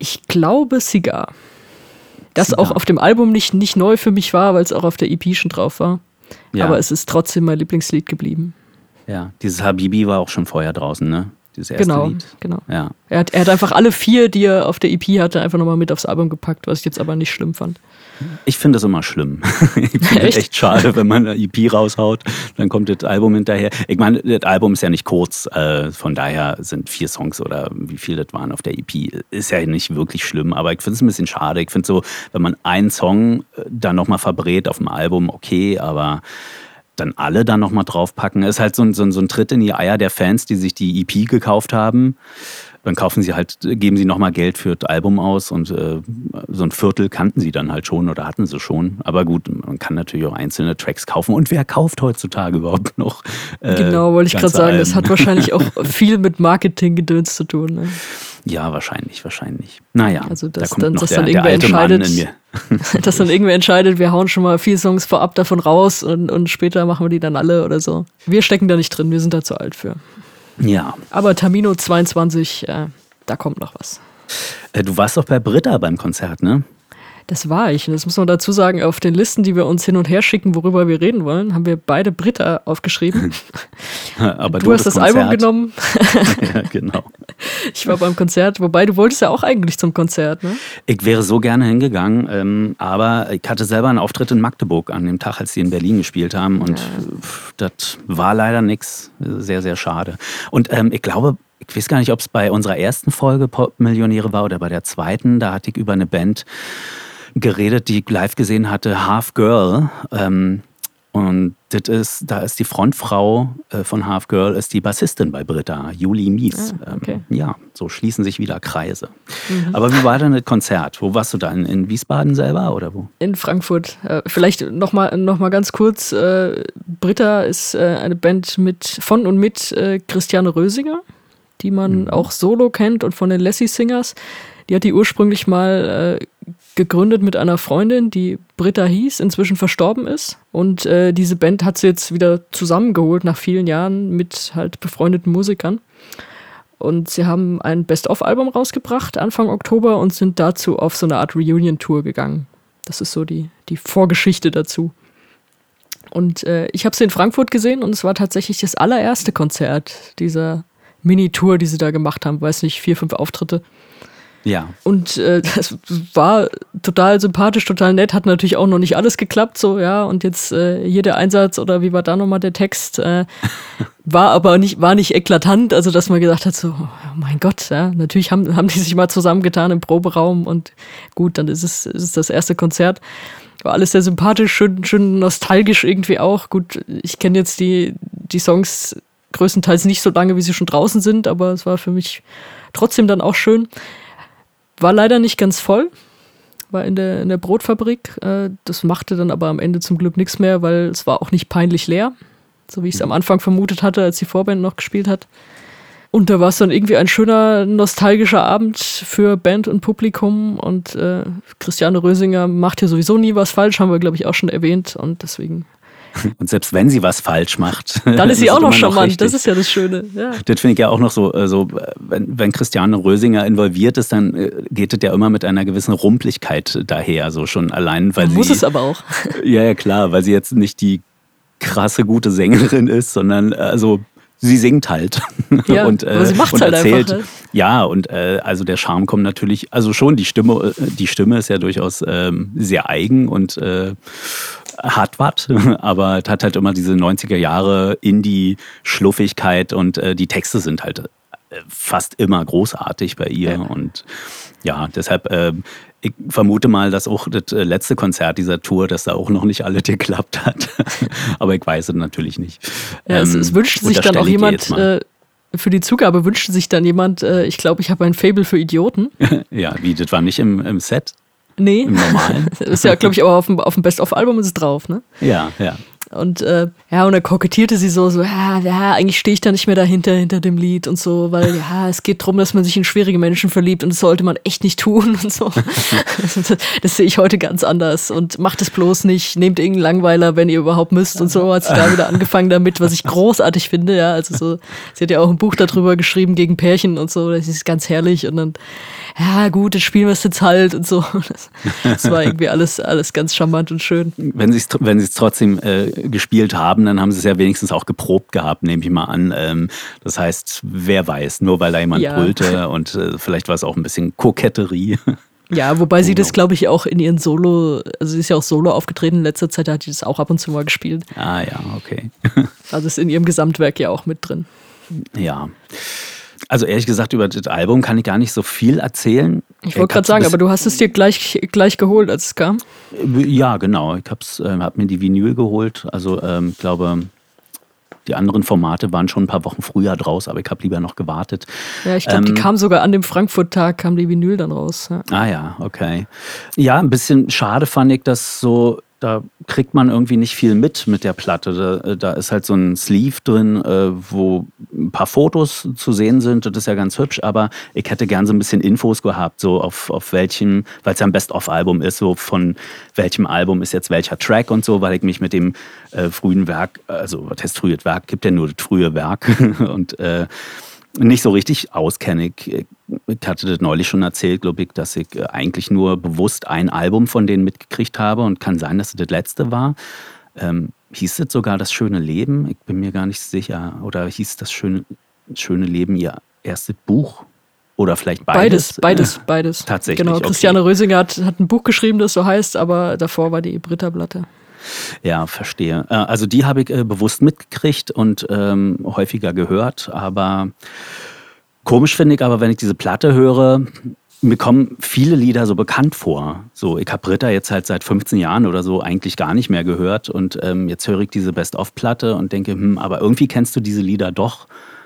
Ich glaube Cigar. Das Cigar. auch auf dem Album nicht neu für mich war, weil es auch auf der EP schon drauf war. Ja. Aber es ist trotzdem mein Lieblingslied geblieben. Ja, dieses Habibi war auch schon vorher draußen, ne? Dieses erste Lied. Genau. Ja. Er hat einfach alle 4, die er auf der EP hatte, einfach nochmal mit aufs Album gepackt, was ich jetzt aber nicht schlimm fand. Ich finde es immer schlimm. Ich finde es echt schade, wenn man eine EP raushaut, dann kommt das Album hinterher. Ich meine, das Album ist ja nicht kurz, von daher sind 4 Songs oder wie viel das waren auf der EP, ist ja nicht wirklich schlimm, aber ich finde es ein bisschen schade. Ich finde so, wenn man einen Song dann nochmal verbrät auf dem Album, okay, aber dann alle dann nochmal draufpacken, ist halt so ein Tritt in die Eier der Fans, die sich die EP gekauft haben. Dann geben sie nochmal Geld für das Album aus und so ein Viertel kannten sie dann halt schon oder hatten sie schon. Aber gut, man kann natürlich auch einzelne Tracks kaufen. Und wer kauft heutzutage überhaupt noch? Genau, wollte ich gerade sagen, das hat wahrscheinlich auch viel mit Marketinggedöns zu tun. Ne? Ja, wahrscheinlich. Naja, also da kommt noch der irgendwer alte Mann in mir. Dass dann irgendwer entscheidet, wir hauen schon mal 4 Songs vorab davon raus und später machen wir die dann alle oder so. Wir stecken da nicht drin, wir sind da zu alt für. Ja. Aber Tamino 22, da kommt noch was. Du warst doch bei Britta beim Konzert, ne? Das war ich. Und das muss man dazu sagen, auf den Listen, die wir uns hin und her schicken, worüber wir reden wollen, haben wir beide Britta aufgeschrieben. Aber du hast das Album genommen. Ja, genau. Ich war beim Konzert, wobei du wolltest ja auch eigentlich zum Konzert, ne? Ich wäre so gerne hingegangen, aber ich hatte selber einen Auftritt in Magdeburg an dem Tag, als die in Berlin gespielt haben und das war leider nix. Sehr, sehr schade. Und ich glaube, ich weiß gar nicht, ob es bei unserer ersten Folge Pop-Millionäre war oder bei der zweiten, da hatte ich über eine Band geredet, die ich live gesehen hatte, Half Girl. Und da ist die Frontfrau von Half Girl, ist die Bassistin bei Britta, Julie Mies. Okay. Ja, so schließen sich wieder Kreise. Aber wie war denn das Konzert? Wo warst du da? In Wiesbaden selber oder wo? In Frankfurt. Vielleicht noch mal ganz kurz. Britta ist eine Band von und mit Christiane Rösinger, die man auch solo kennt und von den Lassie Singers. Die hat die ursprünglich mal gegründet mit einer Freundin, die Britta hieß, inzwischen verstorben ist. Und diese Band hat sie jetzt wieder zusammengeholt nach vielen Jahren mit halt befreundeten Musikern. Und sie haben ein Best-of-Album rausgebracht Anfang Oktober und sind dazu auf so eine Art Reunion-Tour gegangen. Das ist so die Vorgeschichte dazu. Und ich habe sie in Frankfurt gesehen und es war tatsächlich das allererste Konzert dieser Mini-Tour, die sie da gemacht haben. Weiß nicht, 4, 5 Auftritte. Ja. Und das war total sympathisch, total nett, hat natürlich auch noch nicht alles geklappt, so, ja, und jetzt jeder Einsatz oder wie war da nochmal der Text, war nicht eklatant, also dass man gesagt hat, so, oh mein Gott, ja, natürlich haben die sich mal zusammengetan im Proberaum und gut, dann ist es das erste Konzert. War alles sehr sympathisch, schön nostalgisch irgendwie auch. Gut, ich kenne jetzt die Songs größtenteils nicht so lange, wie sie schon draußen sind, aber es war für mich trotzdem dann auch schön. War leider nicht ganz voll, war in der Brotfabrik. Das machte dann aber am Ende zum Glück nichts mehr, weil es war auch nicht peinlich leer, so wie ich es am Anfang vermutet hatte, als die Vorband noch gespielt hat. Und da war es dann irgendwie ein schöner, nostalgischer Abend für Band und Publikum. Und Christiane Rösinger macht hier sowieso nie was falsch, haben wir, glaube ich, auch schon erwähnt. Und deswegen... Und selbst wenn sie was falsch macht, dann ist sie auch noch charmant. Das ist ja das Schöne. Ja. Das finde ich ja auch noch so, wenn Christiane Rösinger involviert ist, dann geht es ja immer mit einer gewissen Rumpligkeit daher, so schon allein, weil muss es aber auch. Ja, klar, weil sie jetzt nicht die krasse gute Sängerin ist, sondern sie singt halt. Ja, aber sie macht's halt erzählt. Einfach. Ja, und also der Charme kommt natürlich, also schon die Stimme ist ja durchaus sehr eigen und hat was, aber es hat halt immer diese 90er Jahre Indie-Schluffigkeit und die Texte sind halt fast immer großartig bei ihr. Ja. Und ja, deshalb, ich vermute mal, dass auch das letzte Konzert dieser Tour, dass da auch noch nicht alles geklappt hat. Aber ich weiß es natürlich nicht. Ja, es wünscht sich dann auch jemand, für die Zugabe wünschte sich dann jemand, ich glaube, ich habe ein Faible für Idioten. Ja, wie, das war nicht im Set? Nee. Im Normalen? Das ist ja, glaube ich, aber auf dem Best-of-Album ist es drauf, ne? Ja. Und und dann kokettierte sie so, ja, eigentlich stehe ich da nicht mehr hinter dem Lied und so, weil ja, es geht darum, dass man sich in schwierige Menschen verliebt und das sollte man echt nicht tun und so. Das sehe ich heute ganz anders und macht es bloß nicht, nehmt irgendeinen Langweiler, wenn ihr überhaupt müsst und so, hat sie da wieder angefangen damit, was ich großartig finde, ja, also so, sie hat ja auch ein Buch darüber geschrieben gegen Pärchen und so, das ist ganz herrlich und dann, ja gut, das spielen wir es jetzt halt und so. Das war irgendwie alles ganz charmant und schön. Wenn sie es trotzdem gespielt haben, dann haben sie es ja wenigstens auch geprobt gehabt, nehme ich mal an. Das heißt, wer weiß, nur weil da jemand brüllte und vielleicht war es auch ein bisschen Koketterie. Ja, wobei sie das, glaube ich, auch in ihren Solo, also sie ist ja auch Solo aufgetreten in letzter Zeit, da hat sie das auch ab und zu mal gespielt. Ah ja, okay. Also ist in ihrem Gesamtwerk ja auch mit drin. Ja. Also ehrlich gesagt, über das Album kann ich gar nicht so viel erzählen. Ich wollte gerade sagen, aber du hast es dir gleich geholt, als es kam? Ja, genau. Ich hab mir die Vinyl geholt. Also ich glaube, die anderen Formate waren schon ein paar Wochen früher draus, aber ich habe lieber noch gewartet. Ja, ich glaube, die kam sogar an dem Frankfurt-Tag, kam die Vinyl dann raus. Ja. Ah ja, okay. Ja, ein bisschen schade fand ich, dass so, da kriegt man irgendwie nicht viel mit der Platte. Da ist halt so ein Sleeve drin, wo ein paar Fotos zu sehen sind. Das ist ja ganz hübsch, aber ich hätte gern so ein bisschen Infos gehabt, so auf welchem, weil es ja ein Best-of-Album ist, so von welchem Album ist jetzt welcher Track und so, weil ich mich mit dem frühen Werk, also was heißt frühes Werk, gibt ja nur das frühe Werk und nicht so richtig auskenne. Ich hatte das neulich schon erzählt, glaube ich, dass ich eigentlich nur bewusst ein Album von denen mitgekriegt habe und kann sein, dass es das letzte war. Hieß es sogar Das schöne Leben? Ich bin mir gar nicht sicher. Oder hieß Das schöne Leben ihr erstes Buch? Oder vielleicht beides? Beides. Tatsächlich. Genau, Christiane Rösinger hat ein Buch geschrieben, das so heißt, aber davor war die Britta-Platte. Ja, verstehe. Also die habe ich bewusst mitgekriegt und häufiger gehört, aber komisch finde ich aber, wenn ich diese Platte höre, mir kommen viele Lieder so bekannt vor. So, ich habe Britta jetzt halt seit 15 Jahren oder so eigentlich gar nicht mehr gehört und jetzt höre ich diese Best-of-Platte und denke, aber irgendwie kennst du diese Lieder doch.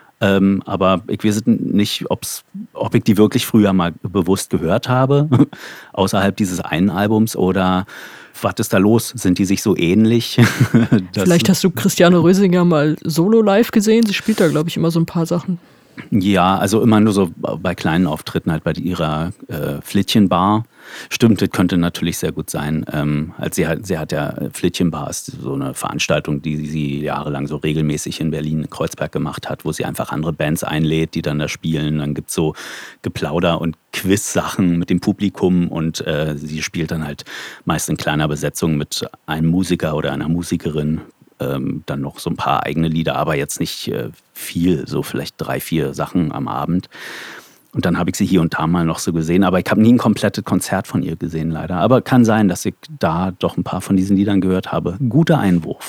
Aber ich weiß nicht, ob ich die wirklich früher mal bewusst gehört habe, außerhalb dieses einen Albums, oder was ist da los? Sind die sich so ähnlich? Vielleicht hast du Christiane Rösinger mal solo live gesehen. Sie spielt da, glaube ich, immer so ein paar Sachen. Ja, also immer nur so bei kleinen Auftritten, halt bei ihrer Flittchenbar. Stimmt, das könnte natürlich sehr gut sein. Sie hat ja Flittchenbar, ist so eine Veranstaltung, die sie jahrelang so regelmäßig in Berlin, in Kreuzberg gemacht hat, wo sie einfach andere Bands einlädt, die dann da spielen. Dann gibt es so Geplauder- und Quiz-Sachen mit dem Publikum und sie spielt dann halt meist in kleiner Besetzung mit einem Musiker oder einer Musikerin. Dann noch so ein paar eigene Lieder, aber jetzt nicht viel, so vielleicht 3, 4 Sachen am Abend. Und dann habe ich sie hier und da mal noch so gesehen, aber ich habe nie ein komplettes Konzert von ihr gesehen, leider. Aber kann sein, dass ich da doch ein paar von diesen Liedern gehört habe. Guter Einwurf,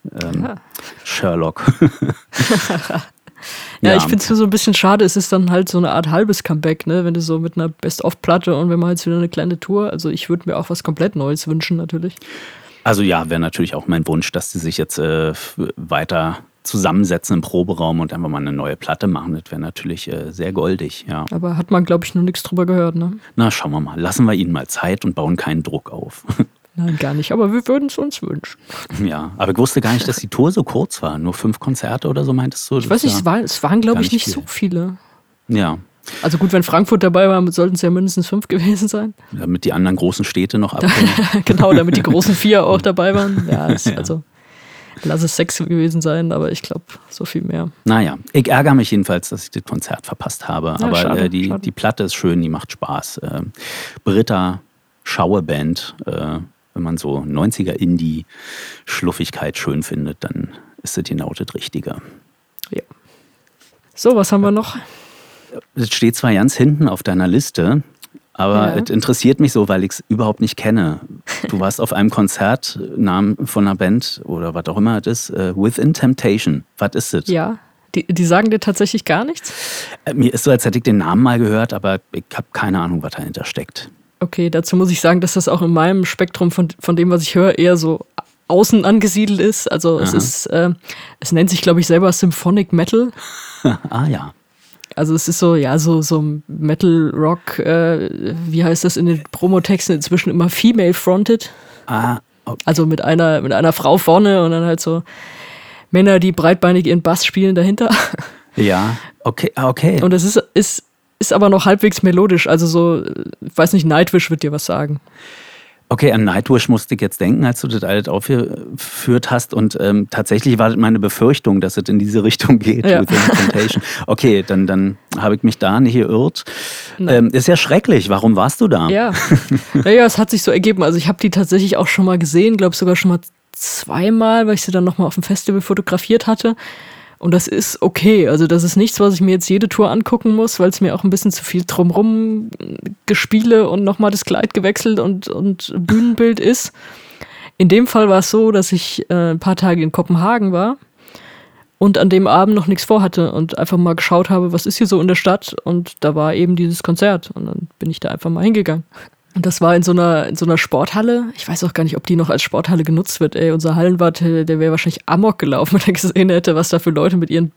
Sherlock. Ja, ich finde es so ein bisschen schade, es ist dann halt so eine Art halbes Comeback, ne? Wenn du so mit einer Best-of-Platte und wenn man jetzt wieder eine kleine Tour, also ich würde mir auch was komplett Neues wünschen, natürlich. Also ja, wäre natürlich auch mein Wunsch, dass sie sich jetzt weiter zusammensetzen im Proberaum und einfach mal eine neue Platte machen. Das wäre natürlich sehr goldig, ja. Aber hat man, glaube ich, noch nichts drüber gehört, ne? Na, schauen wir mal. Lassen wir ihnen mal Zeit und bauen keinen Druck auf. Nein, gar nicht. Aber wir würden es uns wünschen. Ja, aber ich wusste gar nicht, dass die Tour so kurz war. Nur 5 Konzerte oder so, meintest du? Ich weiß nicht, es waren, glaube ich, nicht so viele. Ja. Also gut, wenn Frankfurt dabei war, sollten es ja mindestens 5 gewesen sein. Damit die anderen großen Städte noch abkommen. Genau, damit die großen 4 auch dabei waren. Ja, also lass es 6 gewesen sein, aber ich glaube, so viel mehr. Naja, ich ärgere mich jedenfalls, dass ich das Konzert verpasst habe. Ja, aber schade. Die Platte ist schön, die macht Spaß. Britta, Schauerband. Wenn man so 90er-Indie-Schluffigkeit schön findet, dann ist das genau das Richtige. Ja. So, was haben wir noch? Das steht zwar ganz hinten auf deiner Liste, aber es interessiert mich so, weil ich es überhaupt nicht kenne. Du warst auf einem Konzert von einer Band oder was auch immer es ist, Within Temptation. Was ist das? Ja, die sagen dir tatsächlich gar nichts? Mir ist so, als hätte ich den Namen mal gehört, aber ich habe keine Ahnung, was dahinter steckt. Okay, dazu muss ich sagen, dass das auch in meinem Spektrum von dem, was ich höre, eher so außen angesiedelt ist. Also es nennt sich, glaube ich, selber Symphonic Metal. Ah ja. Also es ist so, ja, so Metal-Rock, wie heißt das in den Promotexten inzwischen immer female-fronted? Ah, Also mit einer Frau vorne und dann halt so Männer, die breitbeinig ihren Bass spielen dahinter. Ja, okay. Und es ist aber noch halbwegs melodisch. Also so, ich weiß nicht, Nightwish wird dir was sagen. Okay, an Nightwish musste ich jetzt denken, als du das alles aufgeführt hast. Und tatsächlich war das meine Befürchtung, dass es in diese Richtung geht. Ja. Within Temptation. Okay, dann habe ich mich da nicht geirrt. Ist ja schrecklich. Warum warst du da? Ja. Naja, es hat sich so ergeben. Also ich habe die tatsächlich auch schon mal gesehen, glaube sogar schon mal 2-mal, weil ich sie dann nochmal auf dem Festival fotografiert hatte. Und das ist okay. Also das ist nichts, was ich mir jetzt jede Tour angucken muss, weil es mir auch ein bisschen zu viel drumrum gespiele und nochmal das Kleid gewechselt und Bühnenbild ist. In dem Fall war es so, dass ich ein paar Tage in Kopenhagen war und an dem Abend noch nichts vorhatte und einfach mal geschaut habe, was ist hier so in der Stadt. Und da war eben dieses Konzert und dann bin ich da einfach mal hingegangen. Und das war in so einer Sporthalle. Ich weiß auch gar nicht, ob die noch als Sporthalle genutzt wird. Ey, unser Hallenwart, der wäre wahrscheinlich amok gelaufen, wenn er gesehen hätte, was da für Leute mit ihren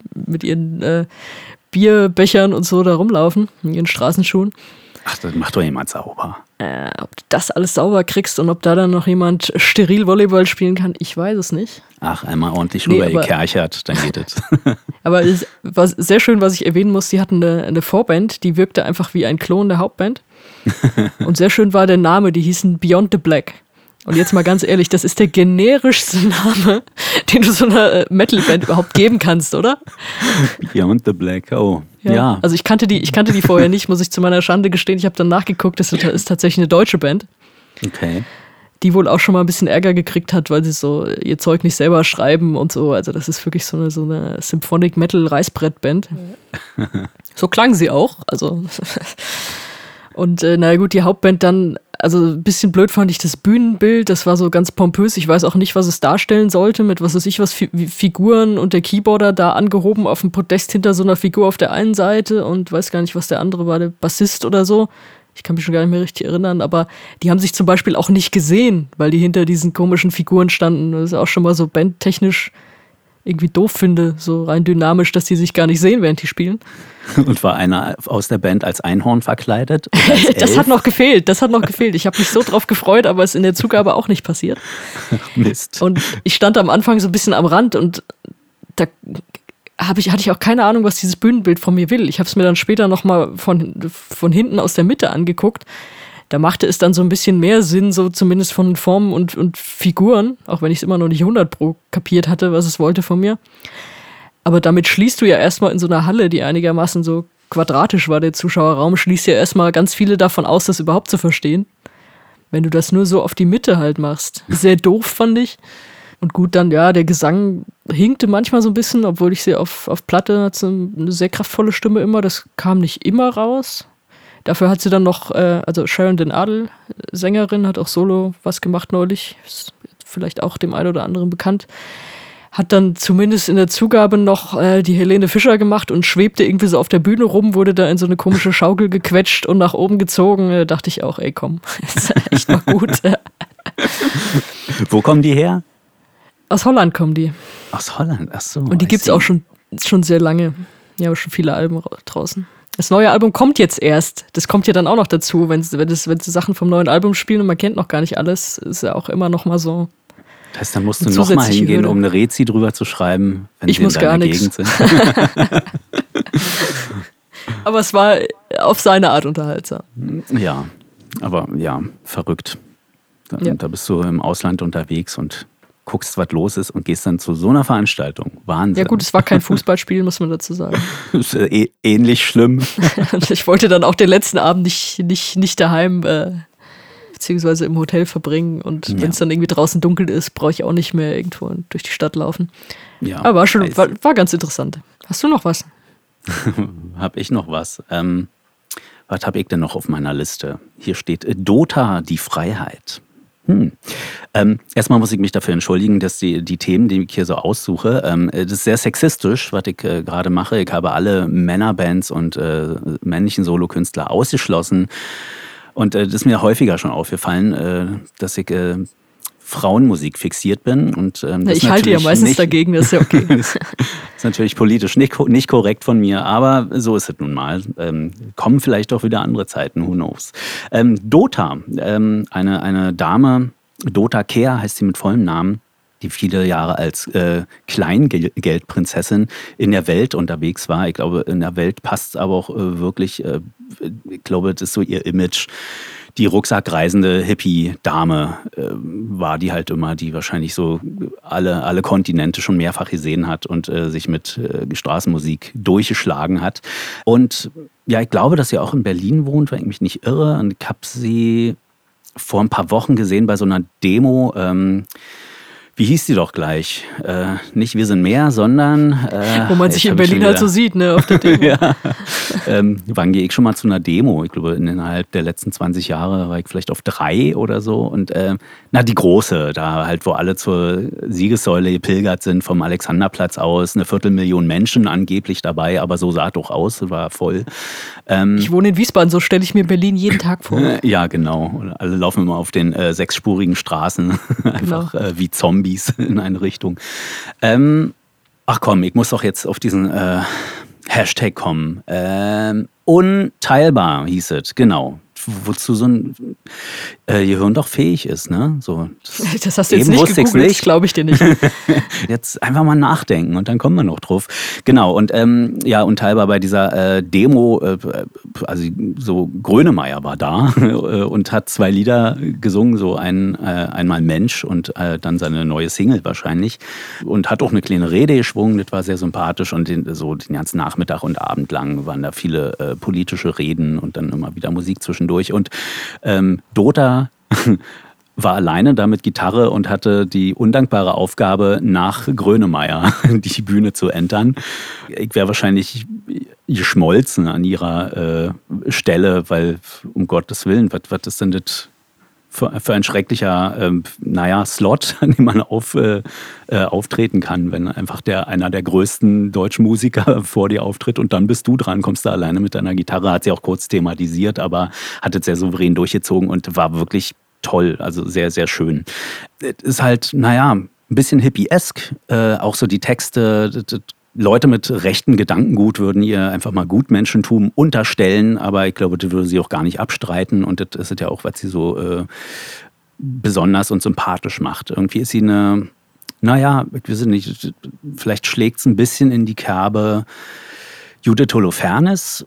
Bierbechern und so da rumlaufen, in ihren Straßenschuhen. Ach, das macht doch jemand sauber. Ob du das alles sauber kriegst und ob da dann noch jemand steril Volleyball spielen kann, ich weiß es nicht. Ach, einmal ordentlich rüber gekerchert, dann geht es. Aber es war sehr schön, was ich erwähnen muss, die hatten eine Vorband, die wirkte einfach wie ein Klon der Hauptband. Und sehr schön war der Name, die hießen Beyond the Black. Und jetzt mal ganz ehrlich, das ist der generischste Name, den du so einer Metalband überhaupt geben kannst, oder? Beyond the Black, oh, ja. Also ich kannte die vorher nicht, muss ich zu meiner Schande gestehen. Ich habe dann nachgeguckt, das ist tatsächlich eine deutsche Band. Okay. Die wohl auch schon mal ein bisschen Ärger gekriegt hat, weil sie so ihr Zeug nicht selber schreiben und so. Also das ist wirklich so eine Symphonic Metal Reißbrettband. So klang sie auch, also... Und naja gut, die Hauptband dann, also ein bisschen blöd fand ich das Bühnenbild, das war so ganz pompös, ich weiß auch nicht, was es darstellen sollte, mit was weiß ich was, Figuren und der Keyboarder da angehoben auf dem Podest hinter so einer Figur auf der einen Seite und weiß gar nicht, was der andere war, der Bassist oder so. Ich kann mich schon gar nicht mehr richtig erinnern, aber die haben sich zum Beispiel auch nicht gesehen, weil die hinter diesen komischen Figuren standen. Das ist auch schon mal so bandtechnisch irgendwie doof finde, so rein dynamisch, dass die sich gar nicht sehen, während die spielen. Und war einer aus der Band als Einhorn verkleidet? Das hat noch gefehlt. Ich habe mich so drauf gefreut, aber es ist in der Zugabe auch nicht passiert. Mist. Und ich stand am Anfang so ein bisschen am Rand und da hatte ich auch keine Ahnung, was dieses Bühnenbild von mir will. Ich habe es mir dann später nochmal von hinten aus der Mitte angeguckt. Da machte es dann so ein bisschen mehr Sinn, so zumindest von Formen und Figuren, auch wenn ich es immer noch nicht 100% kapiert hatte, was es wollte von mir. Aber damit schließt du ja erstmal in so einer Halle, die einigermaßen so quadratisch war, der Zuschauerraum, schließt ja erstmal ganz viele davon aus, das überhaupt zu verstehen. Wenn du das nur so auf die Mitte halt machst. Sehr doof, fand ich. Und gut, dann, ja, der Gesang hinkte manchmal so ein bisschen, obwohl ich sie auf Platte hat sie eine sehr kraftvolle Stimme immer. Das kam nicht immer raus. Dafür hat sie dann noch, also Sharon den Adel, Sängerin, hat auch solo was gemacht neulich, ist vielleicht auch dem einen oder anderen bekannt, hat dann zumindest in der Zugabe noch die Helene Fischer gemacht und schwebte irgendwie so auf der Bühne rum, wurde da in so eine komische Schaukel gequetscht und nach oben gezogen. Da dachte ich auch, ey komm, ist echt mal gut. Wo kommen die her? Aus Holland kommen die. Aus Holland, ach so. Und die gibt's auch schon sehr lange. Ja, aber schon viele Alben draußen. Das neue Album kommt jetzt erst. Das kommt ja dann auch noch dazu, wenn sie Sachen vom neuen Album spielen und man kennt noch gar nicht alles, ist ja auch immer noch mal so. Das heißt, dann musst du noch mal hingehen, um eine Rezi drüber zu schreiben, wenn ich sie in deiner Gegend sind. Aber es war auf seine Art unterhaltsam. Ja, aber ja, verrückt. Da bist du im Ausland unterwegs und guckst, was los ist und gehst dann zu so einer Veranstaltung. Wahnsinn. Ja gut, es war kein Fußballspiel, muss man dazu sagen. Das ist ähnlich schlimm. Und ich wollte dann auch den letzten Abend nicht daheim beziehungsweise im Hotel verbringen. Und wenn es dann irgendwie draußen dunkel ist, brauche ich auch nicht mehr irgendwo durch die Stadt laufen. Ja, aber war ganz interessant. Hast du noch was? Hab ich noch was? Was habe ich denn noch auf meiner Liste? Hier steht Dota, die Freiheit. Erstmal muss ich mich dafür entschuldigen, dass die Themen, die ich hier so aussuche, das ist sehr sexistisch, was ich gerade mache. Ich habe alle Männerbands und männlichen Solokünstler ausgeschlossen. Und das ist mir häufiger schon aufgefallen, dass ich Frauenmusik fixiert bin. Und, ich halte ja meistens dagegen, das ist ja okay. Das ist natürlich politisch nicht korrekt von mir, aber so ist es nun mal. Kommen vielleicht auch wieder andere Zeiten, who knows. Dota, eine Dame, Dota Kehr heißt sie mit vollem Namen, die viele Jahre als Kleingeldprinzessin in der Welt unterwegs war. Ich glaube, in der Welt passt es aber auch wirklich, ich glaube, das ist so ihr Image. Die rucksackreisende Hippie-Dame war die halt immer, die wahrscheinlich so alle Kontinente schon mehrfach gesehen hat und sich mit Straßenmusik durchgeschlagen hat. Und ja, ich glaube, dass sie auch in Berlin wohnt, wenn ich mich nicht irre. Und ich habe sie vor ein paar Wochen gesehen bei so einer Demo. Wie hieß die doch gleich? Nicht Wir sind mehr, sondern... wo man sich in Berlin halt so sieht, ne, auf der Demo. Ja. Wann gehe ich schon mal zu einer Demo? Ich glaube, innerhalb der letzten 20 Jahre war ich vielleicht auf 3 oder so. Und die große, da halt, wo alle zur Siegessäule gepilgert sind, vom Alexanderplatz aus, 250.000 Menschen angeblich dabei, aber so sah es doch aus, war voll. Ich wohne in Wiesbaden, so stelle ich mir Berlin jeden Tag vor. Ja, genau. Und alle laufen immer auf den 6-spurigen Straßen, einfach wie Zombies in eine Richtung. Ach komm, ich muss doch jetzt auf diesen Hashtag kommen. Unteilbar hieß es, genau. Wozu so ein Gehirn doch fähig ist, ne? So, das hast du jetzt nicht gegoogelt, das glaube ich dir nicht. Jetzt einfach mal nachdenken und dann kommen wir noch drauf. Genau, und unteilbar bei dieser Demo, also so Grönemeyer war da und hat 2 Lieder gesungen, so einmal Mensch und dann seine neue Single wahrscheinlich und hat auch eine kleine Rede geschwungen, das war sehr sympathisch und den ganzen Nachmittag und Abend lang waren da viele politische Reden und dann immer wieder Musik zwischendurch und Dota war alleine da mit Gitarre und hatte die undankbare Aufgabe, nach Grönemeyer die Bühne zu entern. Ich wäre wahrscheinlich geschmolzen an ihrer Stelle, weil, um Gottes Willen, was ist denn das für ein schrecklicher Slot, an dem man auftreten kann, wenn einfach einer der größten deutschen Musiker vor dir auftritt und dann bist du dran, kommst du alleine mit deiner Gitarre, hat sie auch kurz thematisiert, aber hat es sehr souverän durchgezogen und war wirklich toll, also sehr, sehr schön. Es ist halt, ein bisschen hippie-esk, auch so die Texte, Leute mit rechten Gedankengut würden ihr einfach mal Gutmenschentum unterstellen, aber ich glaube, das würde sie auch gar nicht abstreiten und das ist ja auch, was sie so besonders und sympathisch macht. Irgendwie ist sie eine, ich weiß nicht, vielleicht schlägt es ein bisschen in die Kerbe Judith Holofernes,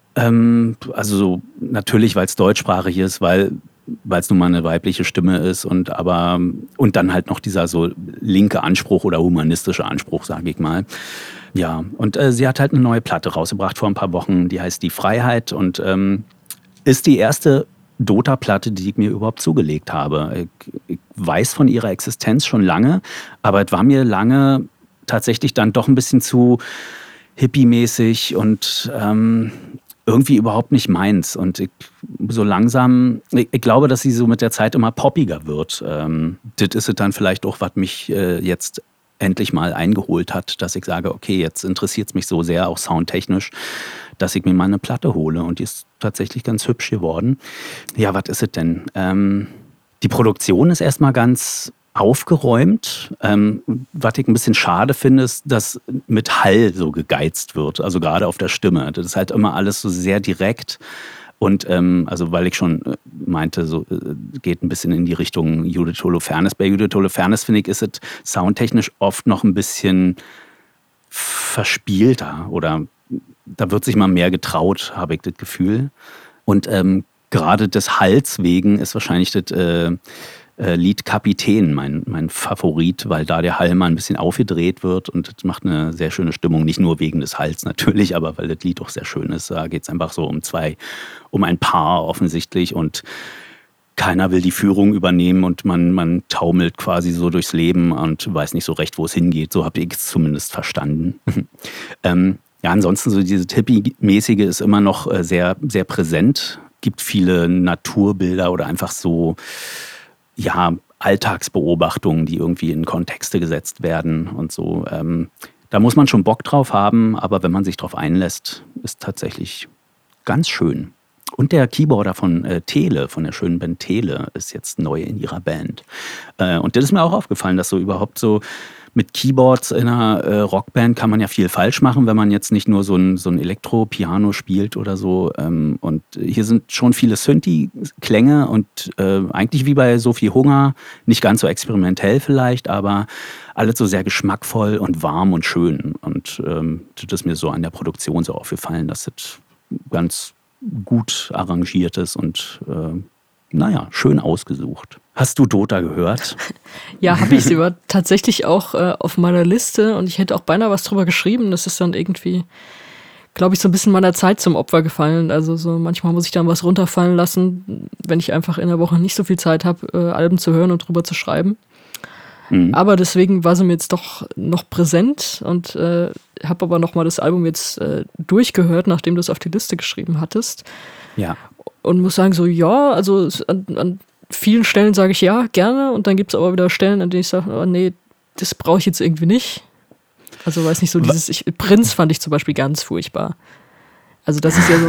also so, natürlich, weil es deutschsprachig ist, weil es nun mal eine weibliche Stimme ist und dann halt noch dieser so linke Anspruch oder humanistische Anspruch, sage ich mal. Ja, und sie hat halt eine neue Platte rausgebracht vor ein paar Wochen, die heißt Die Freiheit und ist die erste Dota-Platte, die ich mir überhaupt zugelegt habe. Ich weiß von ihrer Existenz schon lange, aber es war mir lange tatsächlich dann doch ein bisschen zu hippie-mäßig und irgendwie überhaupt nicht meins. Und so langsam, ich glaube, dass sie so mit der Zeit immer poppiger wird. Das ist es dann vielleicht auch, was mich jetzt endlich mal eingeholt hat, dass ich sage, okay, jetzt interessiert es mich so sehr, auch soundtechnisch, dass ich mir mal eine Platte hole. Und die ist tatsächlich ganz hübsch geworden. Ja, was ist es denn? Die Produktion ist erstmal ganz aufgeräumt. Was ich ein bisschen schade finde, ist, dass mit Hall so gegeizt wird, also gerade auf der Stimme. Das ist halt immer alles so sehr direkt und also weil ich schon meinte, so geht ein bisschen in die Richtung Judith Holofernes. Bei Judith Holofernes, finde ich, ist es soundtechnisch oft noch ein bisschen verspielter oder da wird sich mal mehr getraut, habe ich das Gefühl. Und gerade des Halls wegen ist wahrscheinlich das Lied Kapitän mein Favorit, weil da der Hall mal ein bisschen aufgedreht wird und das macht eine sehr schöne Stimmung, nicht nur wegen des Halls natürlich, aber weil das Lied auch sehr schön ist. Da geht es einfach so um ein Paar offensichtlich und keiner will die Führung übernehmen und man taumelt quasi so durchs Leben und weiß nicht so recht, wo es hingeht. So habe ich es zumindest verstanden. Ja, ansonsten so dieses Hippie-mäßige ist immer noch sehr, sehr präsent. Gibt viele Naturbilder oder einfach so Alltagsbeobachtungen, die irgendwie in Kontexte gesetzt werden und so. Da muss man schon Bock drauf haben, aber wenn man sich drauf einlässt, ist tatsächlich ganz schön. Und der Keyboarder von Tele, von der schönen Band Tele, ist jetzt neu in ihrer Band. Und das ist mir auch aufgefallen, dass so überhaupt so mit Keyboards in einer Rockband kann man ja viel falsch machen, wenn man jetzt nicht nur so ein Elektro-Piano spielt oder so. Und hier sind schon viele Synthi-Klänge und eigentlich wie bei Sophie Hunger, nicht ganz so experimentell vielleicht, aber alles so sehr geschmackvoll und warm und schön. Und das ist mir so an der Produktion so aufgefallen, dass das ganz gut arrangiert ist und schön ausgesucht. Hast du Dota gehört? Ja, habe ich. Sie war tatsächlich auch auf meiner Liste und ich hätte auch beinahe was drüber geschrieben. Das ist dann irgendwie, glaube ich, so ein bisschen meiner Zeit zum Opfer gefallen. Also so manchmal muss ich dann was runterfallen lassen, wenn ich einfach in der Woche nicht so viel Zeit habe, Alben zu hören und drüber zu schreiben. Aber deswegen war sie mir jetzt doch noch präsent und habe aber nochmal das Album jetzt durchgehört, nachdem du es auf die Liste geschrieben hattest. Ja. Und muss sagen, so ja, also an vielen Stellen sage ich ja, gerne. Und dann gibt es aber wieder Stellen, an denen ich sage, oh, nee, das brauche ich jetzt irgendwie nicht. Also weiß nicht, so dieses, Prinz fand ich zum Beispiel ganz furchtbar. Also das ist ja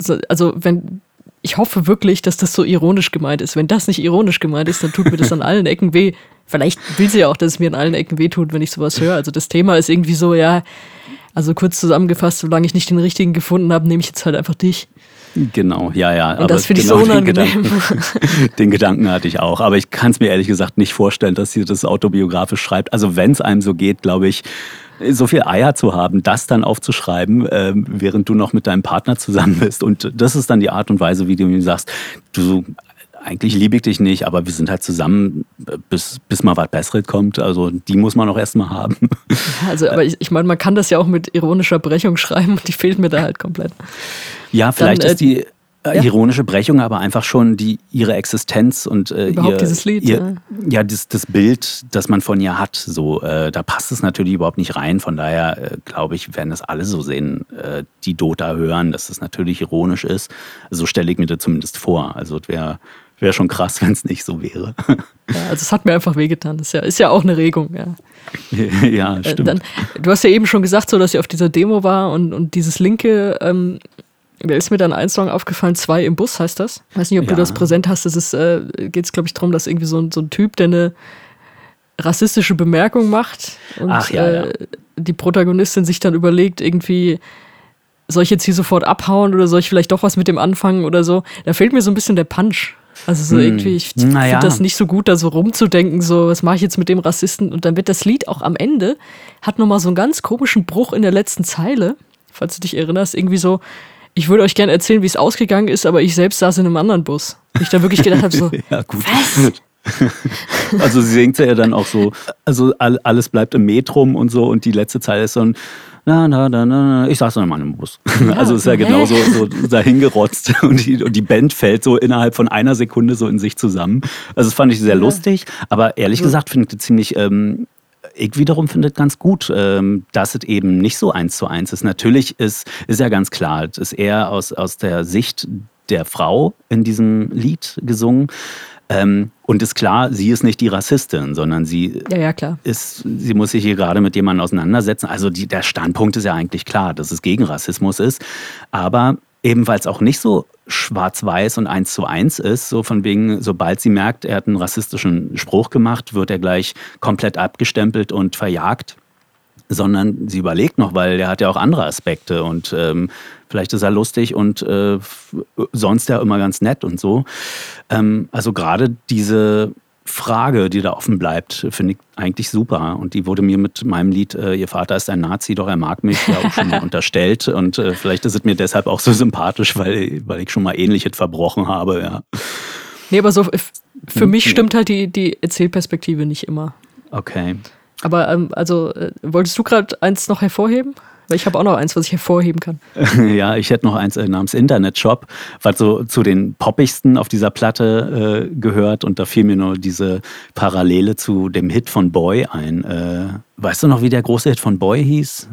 ich hoffe wirklich, dass das so ironisch gemeint ist. Wenn das nicht ironisch gemeint ist, dann tut mir das an allen Ecken weh. Vielleicht will sie ja auch, dass es mir an allen Ecken weh tut, wenn ich sowas höre. Also das Thema ist irgendwie so, ja, also kurz zusammengefasst, solange ich nicht den richtigen gefunden habe, nehme ich jetzt halt einfach dich. Genau, ja. Und das finde ich so unangenehm. Den Gedanken hatte ich auch. Aber ich kann es mir ehrlich gesagt nicht vorstellen, dass sie das autobiografisch schreibt. Also wenn es einem so geht, glaube ich, so viel Eier zu haben, das dann aufzuschreiben, während du noch mit deinem Partner zusammen bist. Und das ist dann die Art und Weise, wie du ihm sagst, du, eigentlich liebe ich dich nicht, aber wir sind halt zusammen, bis mal was Besseres kommt. Also die muss man auch erstmal haben. Ja, also, aber ich meine, man kann das ja auch mit ironischer Brechung schreiben und die fehlt mir da halt komplett. Ja, vielleicht ist die ironische Brechung aber einfach schon ihre Existenz und überhaupt dieses Lied. Das Bild, das man von ihr hat. So, da passt es natürlich überhaupt nicht rein. Von daher glaube ich, werden das alle so sehen, die Dota hören, dass es natürlich ironisch ist. So stelle ich mir das zumindest vor. Also wäre schon krass, wenn es nicht so wäre. Ja, also es hat mir einfach wehgetan. Das ist ja auch eine Regung. Ja, ja stimmt. Du hast ja eben schon gesagt, so, dass sie auf dieser Demo war und dieses linke, da ist mir dann ein Song aufgefallen, 2 im Bus heißt das. Ich weiß nicht, ob du das präsent hast. Es geht es, glaube ich, darum, dass irgendwie so ein Typ, der eine rassistische Bemerkung macht und die Protagonistin sich dann überlegt, irgendwie, soll ich jetzt hier sofort abhauen oder soll ich vielleicht doch was mit dem anfangen oder so. Da fehlt mir so ein bisschen der Punch. Also so irgendwie, ich finde das nicht so gut, da so rumzudenken, so, was mache ich jetzt mit dem Rassisten? Und dann wird das Lied auch am Ende, hat nochmal so einen ganz komischen Bruch in der letzten Zeile, falls du dich erinnerst, irgendwie so, ich würde euch gerne erzählen, wie es ausgegangen ist, aber ich selbst saß in einem anderen Bus. Und ich da wirklich gedacht habe, so, ja, gut. was? Also sie singt ja dann auch so, also alles bleibt im Metrum und so und die letzte Zeile ist so ein ich saß noch mal im Bus. Ja, also ist ja genauso so dahingerotzt und die Band fällt so innerhalb von einer Sekunde so in sich zusammen. Also das fand ich sehr lustig, aber ehrlich gesagt finde ich ziemlich, ich wiederum finde es ganz gut, dass es eben nicht so 1:1 ist. Natürlich ist ja ganz klar, es ist eher aus der Sicht der Frau in diesem Lied gesungen. Und ist klar, sie ist nicht die Rassistin, sondern sie muss sich hier gerade mit jemandem auseinandersetzen. Also der Standpunkt ist ja eigentlich klar, dass es gegen Rassismus ist. Aber eben weil es auch nicht so schwarz-weiß und 1:1 ist, so von wegen, sobald sie merkt, er hat einen rassistischen Spruch gemacht, wird er gleich komplett abgestempelt und verjagt. Sondern sie überlegt noch, weil er hat ja auch andere Aspekte und vielleicht ist er lustig und sonst ja immer ganz nett und so. Also gerade diese Frage, die da offen bleibt, finde ich eigentlich super. Und die wurde mir mit meinem Lied Ihr Vater ist ein Nazi, doch er mag mich, ja auch schon mal unterstellt. Und vielleicht ist es mir deshalb auch so sympathisch, weil ich schon mal Ähnliches verbrochen habe. Ja. Nee, aber so für mich stimmt halt die Erzählperspektive nicht immer. Okay. Aber wolltest du gerade eins noch hervorheben? Weil ich habe auch noch eins, was ich hervorheben kann. Ja, ich hätte noch eins namens Internetshop, was so zu den poppigsten auf dieser Platte gehört. Und da fiel mir nur diese Parallele zu dem Hit von Boy ein. Weißt du noch, wie der große Hit von Boy hieß?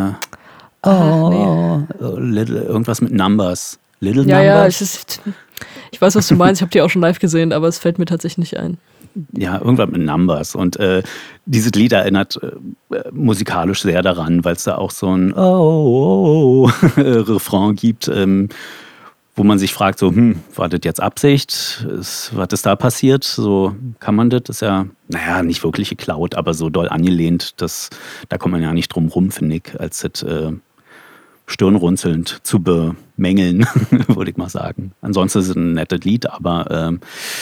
Irgendwas mit Numbers. Little Numbers? Ja, ich weiß, was du meinst. Ich habe die auch schon live gesehen, aber es fällt mir tatsächlich nicht ein. Ja, irgendwas mit Numbers. Und dieses Lied erinnert musikalisch sehr daran, weil es da auch so ein Refrain gibt, wo man sich fragt, so, war das jetzt Absicht? Was ist da passiert? So kann man das? Das ist ja, nicht wirklich geklaut, aber so doll angelehnt, da kommt man ja nicht drum rum, finde ich, als das stirnrunzelnd zu bemängeln, würde ich mal sagen. Ansonsten ist es ein nettes Lied, aber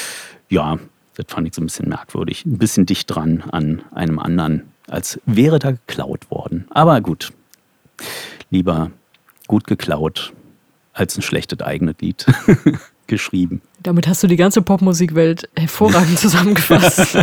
das fand ich so ein bisschen merkwürdig. Ein bisschen dicht dran an einem anderen, als wäre da geklaut worden. Aber gut, lieber gut geklaut als ein schlechtes eigenes Lied geschrieben. Damit hast du die ganze Popmusikwelt hervorragend zusammengefasst.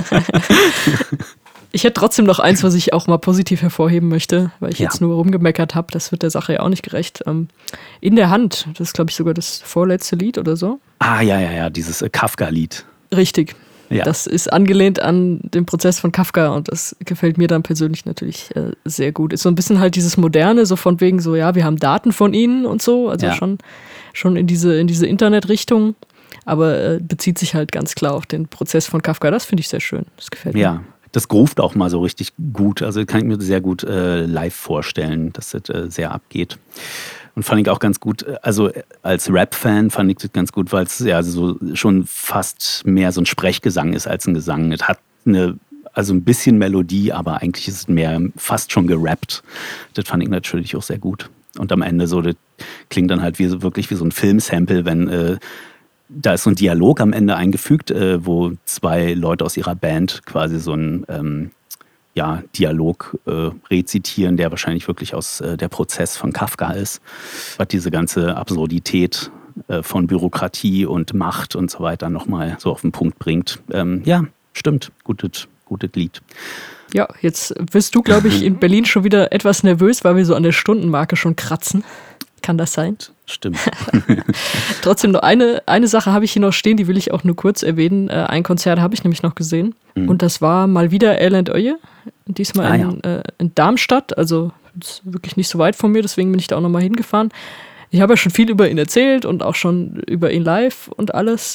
Ich hätte trotzdem noch eins, was ich auch mal positiv hervorheben möchte, weil ich jetzt nur rumgemeckert habe. Das wird der Sache ja auch nicht gerecht. In der Hand, das ist, glaube ich, sogar das vorletzte Lied oder so. Ah, ja, dieses Kafka-Lied. Richtig. Ja. Das ist angelehnt an den Prozess von Kafka und das gefällt mir dann persönlich natürlich sehr gut. Ist so ein bisschen halt dieses Moderne, so von wegen so, ja, wir haben Daten von ihnen und so, also schon in diese Internetrichtung, aber bezieht sich halt ganz klar auf den Prozess von Kafka. Das finde ich sehr schön, das gefällt mir. Ja, das groovt auch mal so richtig gut, also kann ich mir sehr gut live vorstellen, dass das sehr abgeht. Und fand ich auch ganz gut, also als Rap-Fan fand ich das ganz gut, weil es ja so schon fast mehr so ein Sprechgesang ist als ein Gesang. Es hat also ein bisschen Melodie, aber eigentlich ist es mehr fast schon gerappt. Das fand ich natürlich auch sehr gut. Und am Ende so, das klingt dann halt wirklich wie so ein Filmsample, wenn da ist so ein Dialog am Ende eingefügt, wo zwei Leute aus ihrer Band quasi so ein Dialog rezitieren, der wahrscheinlich wirklich aus der Prozess von Kafka ist, was diese ganze Absurdität von Bürokratie und Macht und so weiter nochmal so auf den Punkt bringt. Stimmt, gutes Lied. Ja, jetzt wirst du, glaube ich, in Berlin schon wieder etwas nervös, weil wir so an der Stundenmarke schon kratzen. Kann das sein? Stimmt. Trotzdem noch eine Sache habe ich hier noch stehen, die will ich auch nur kurz erwähnen. Ein Konzert habe ich nämlich noch gesehen. Und das war mal wieder Elend Oje. Diesmal in Darmstadt, also wirklich nicht so weit von mir, deswegen bin ich da auch nochmal hingefahren. Ich habe ja schon viel über ihn erzählt und auch schon über ihn live und alles.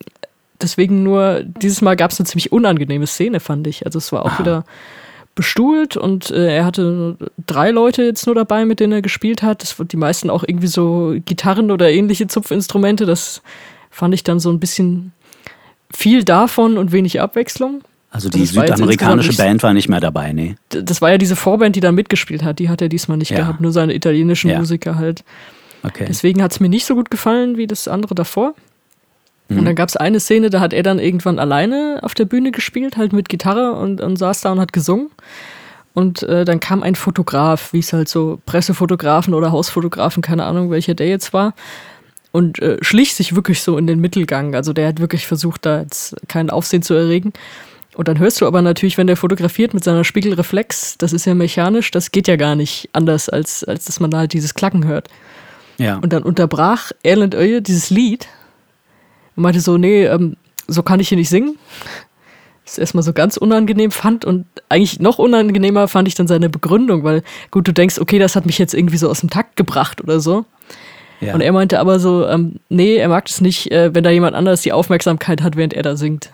Deswegen nur, dieses Mal gab es eine ziemlich unangenehme Szene, fand ich. Also es war auch wieder bestuhlt und er hatte 3 Leute jetzt nur dabei, mit denen er gespielt hat. Die meisten auch irgendwie so Gitarren oder ähnliche Zupfinstrumente. Das fand ich dann so ein bisschen viel davon und wenig Abwechslung. Also die südamerikanische Band war nicht mehr dabei, nee. Das war ja diese Vorband, die da mitgespielt hat. Die hat er diesmal nicht gehabt, nur seine italienischen Musiker halt. Okay. Deswegen hat es mir nicht so gut gefallen wie das andere davor. Und dann gab es eine Szene, da hat er dann irgendwann alleine auf der Bühne gespielt, halt mit Gitarre und saß da und hat gesungen. Und dann kam ein Fotograf, wie es halt so Pressefotografen oder Hausfotografen, keine Ahnung, welcher der jetzt war, und schlich sich wirklich so in den Mittelgang. Also der hat wirklich versucht, da jetzt kein Aufsehen zu erregen. Und dann hörst du aber natürlich, wenn der fotografiert mit seiner Spiegelreflex, das ist ja mechanisch, das geht ja gar nicht anders, als dass man da halt dieses Klacken hört. Ja. Und dann unterbrach Elend Oje dieses Lied und meinte so, nee, so kann ich hier nicht singen. Das erstmal so ganz unangenehm fand und eigentlich noch unangenehmer fand ich dann seine Begründung, weil gut, du denkst, okay, das hat mich jetzt irgendwie so aus dem Takt gebracht oder so. Ja. Und er meinte aber so, nee, er mag das nicht, wenn da jemand anderes die Aufmerksamkeit hat, während er da singt.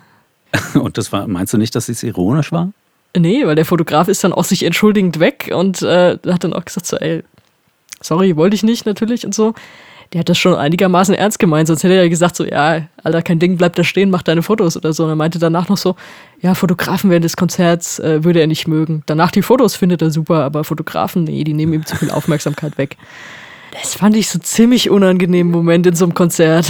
Und meinst du nicht, dass es ironisch war? Nee, weil der Fotograf ist dann auch sich entschuldigend weg und hat dann auch gesagt so, ey, sorry, wollte ich nicht natürlich und so. Der hat das schon einigermaßen ernst gemeint, sonst hätte er ja gesagt so, ja, Alter, kein Ding, bleib da stehen, mach deine Fotos oder so. Und er meinte danach noch so, ja, Fotografen während des Konzerts würde er nicht mögen. Danach die Fotos findet er super, aber Fotografen, nee, die nehmen ihm zu viel Aufmerksamkeit weg. Das fand ich so ziemlich unangenehmen Moment in so einem Konzert.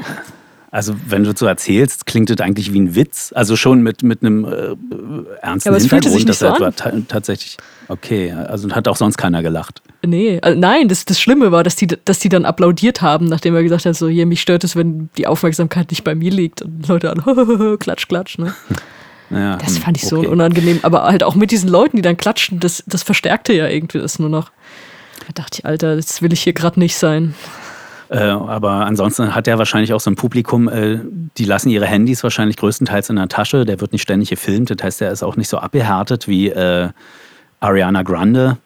Also wenn du so erzählst, klingt das eigentlich wie ein Witz. Also schon mit einem ernsten aber es fühlte sich Hintergrund. nicht so an. Tatsächlich, okay, also hat auch sonst keiner gelacht. Nee, nein, das Schlimme war, dass die dann applaudiert haben, nachdem er gesagt hat, so hier, mich stört es, wenn die Aufmerksamkeit nicht bei mir liegt. Und Leute alle, klatsch, klatsch, ne? Ja, das fand ich so unangenehm. Aber halt auch mit diesen Leuten, die dann klatschen, das verstärkte ja irgendwie das nur noch. Da dachte ich, Alter, das will ich hier gerade nicht sein. Aber ansonsten hat er wahrscheinlich auch so ein Publikum, die lassen ihre Handys wahrscheinlich größtenteils in der Tasche. Der wird nicht ständig gefilmt. Das heißt, er ist auch nicht so abgehärtet wie Ariana Grande,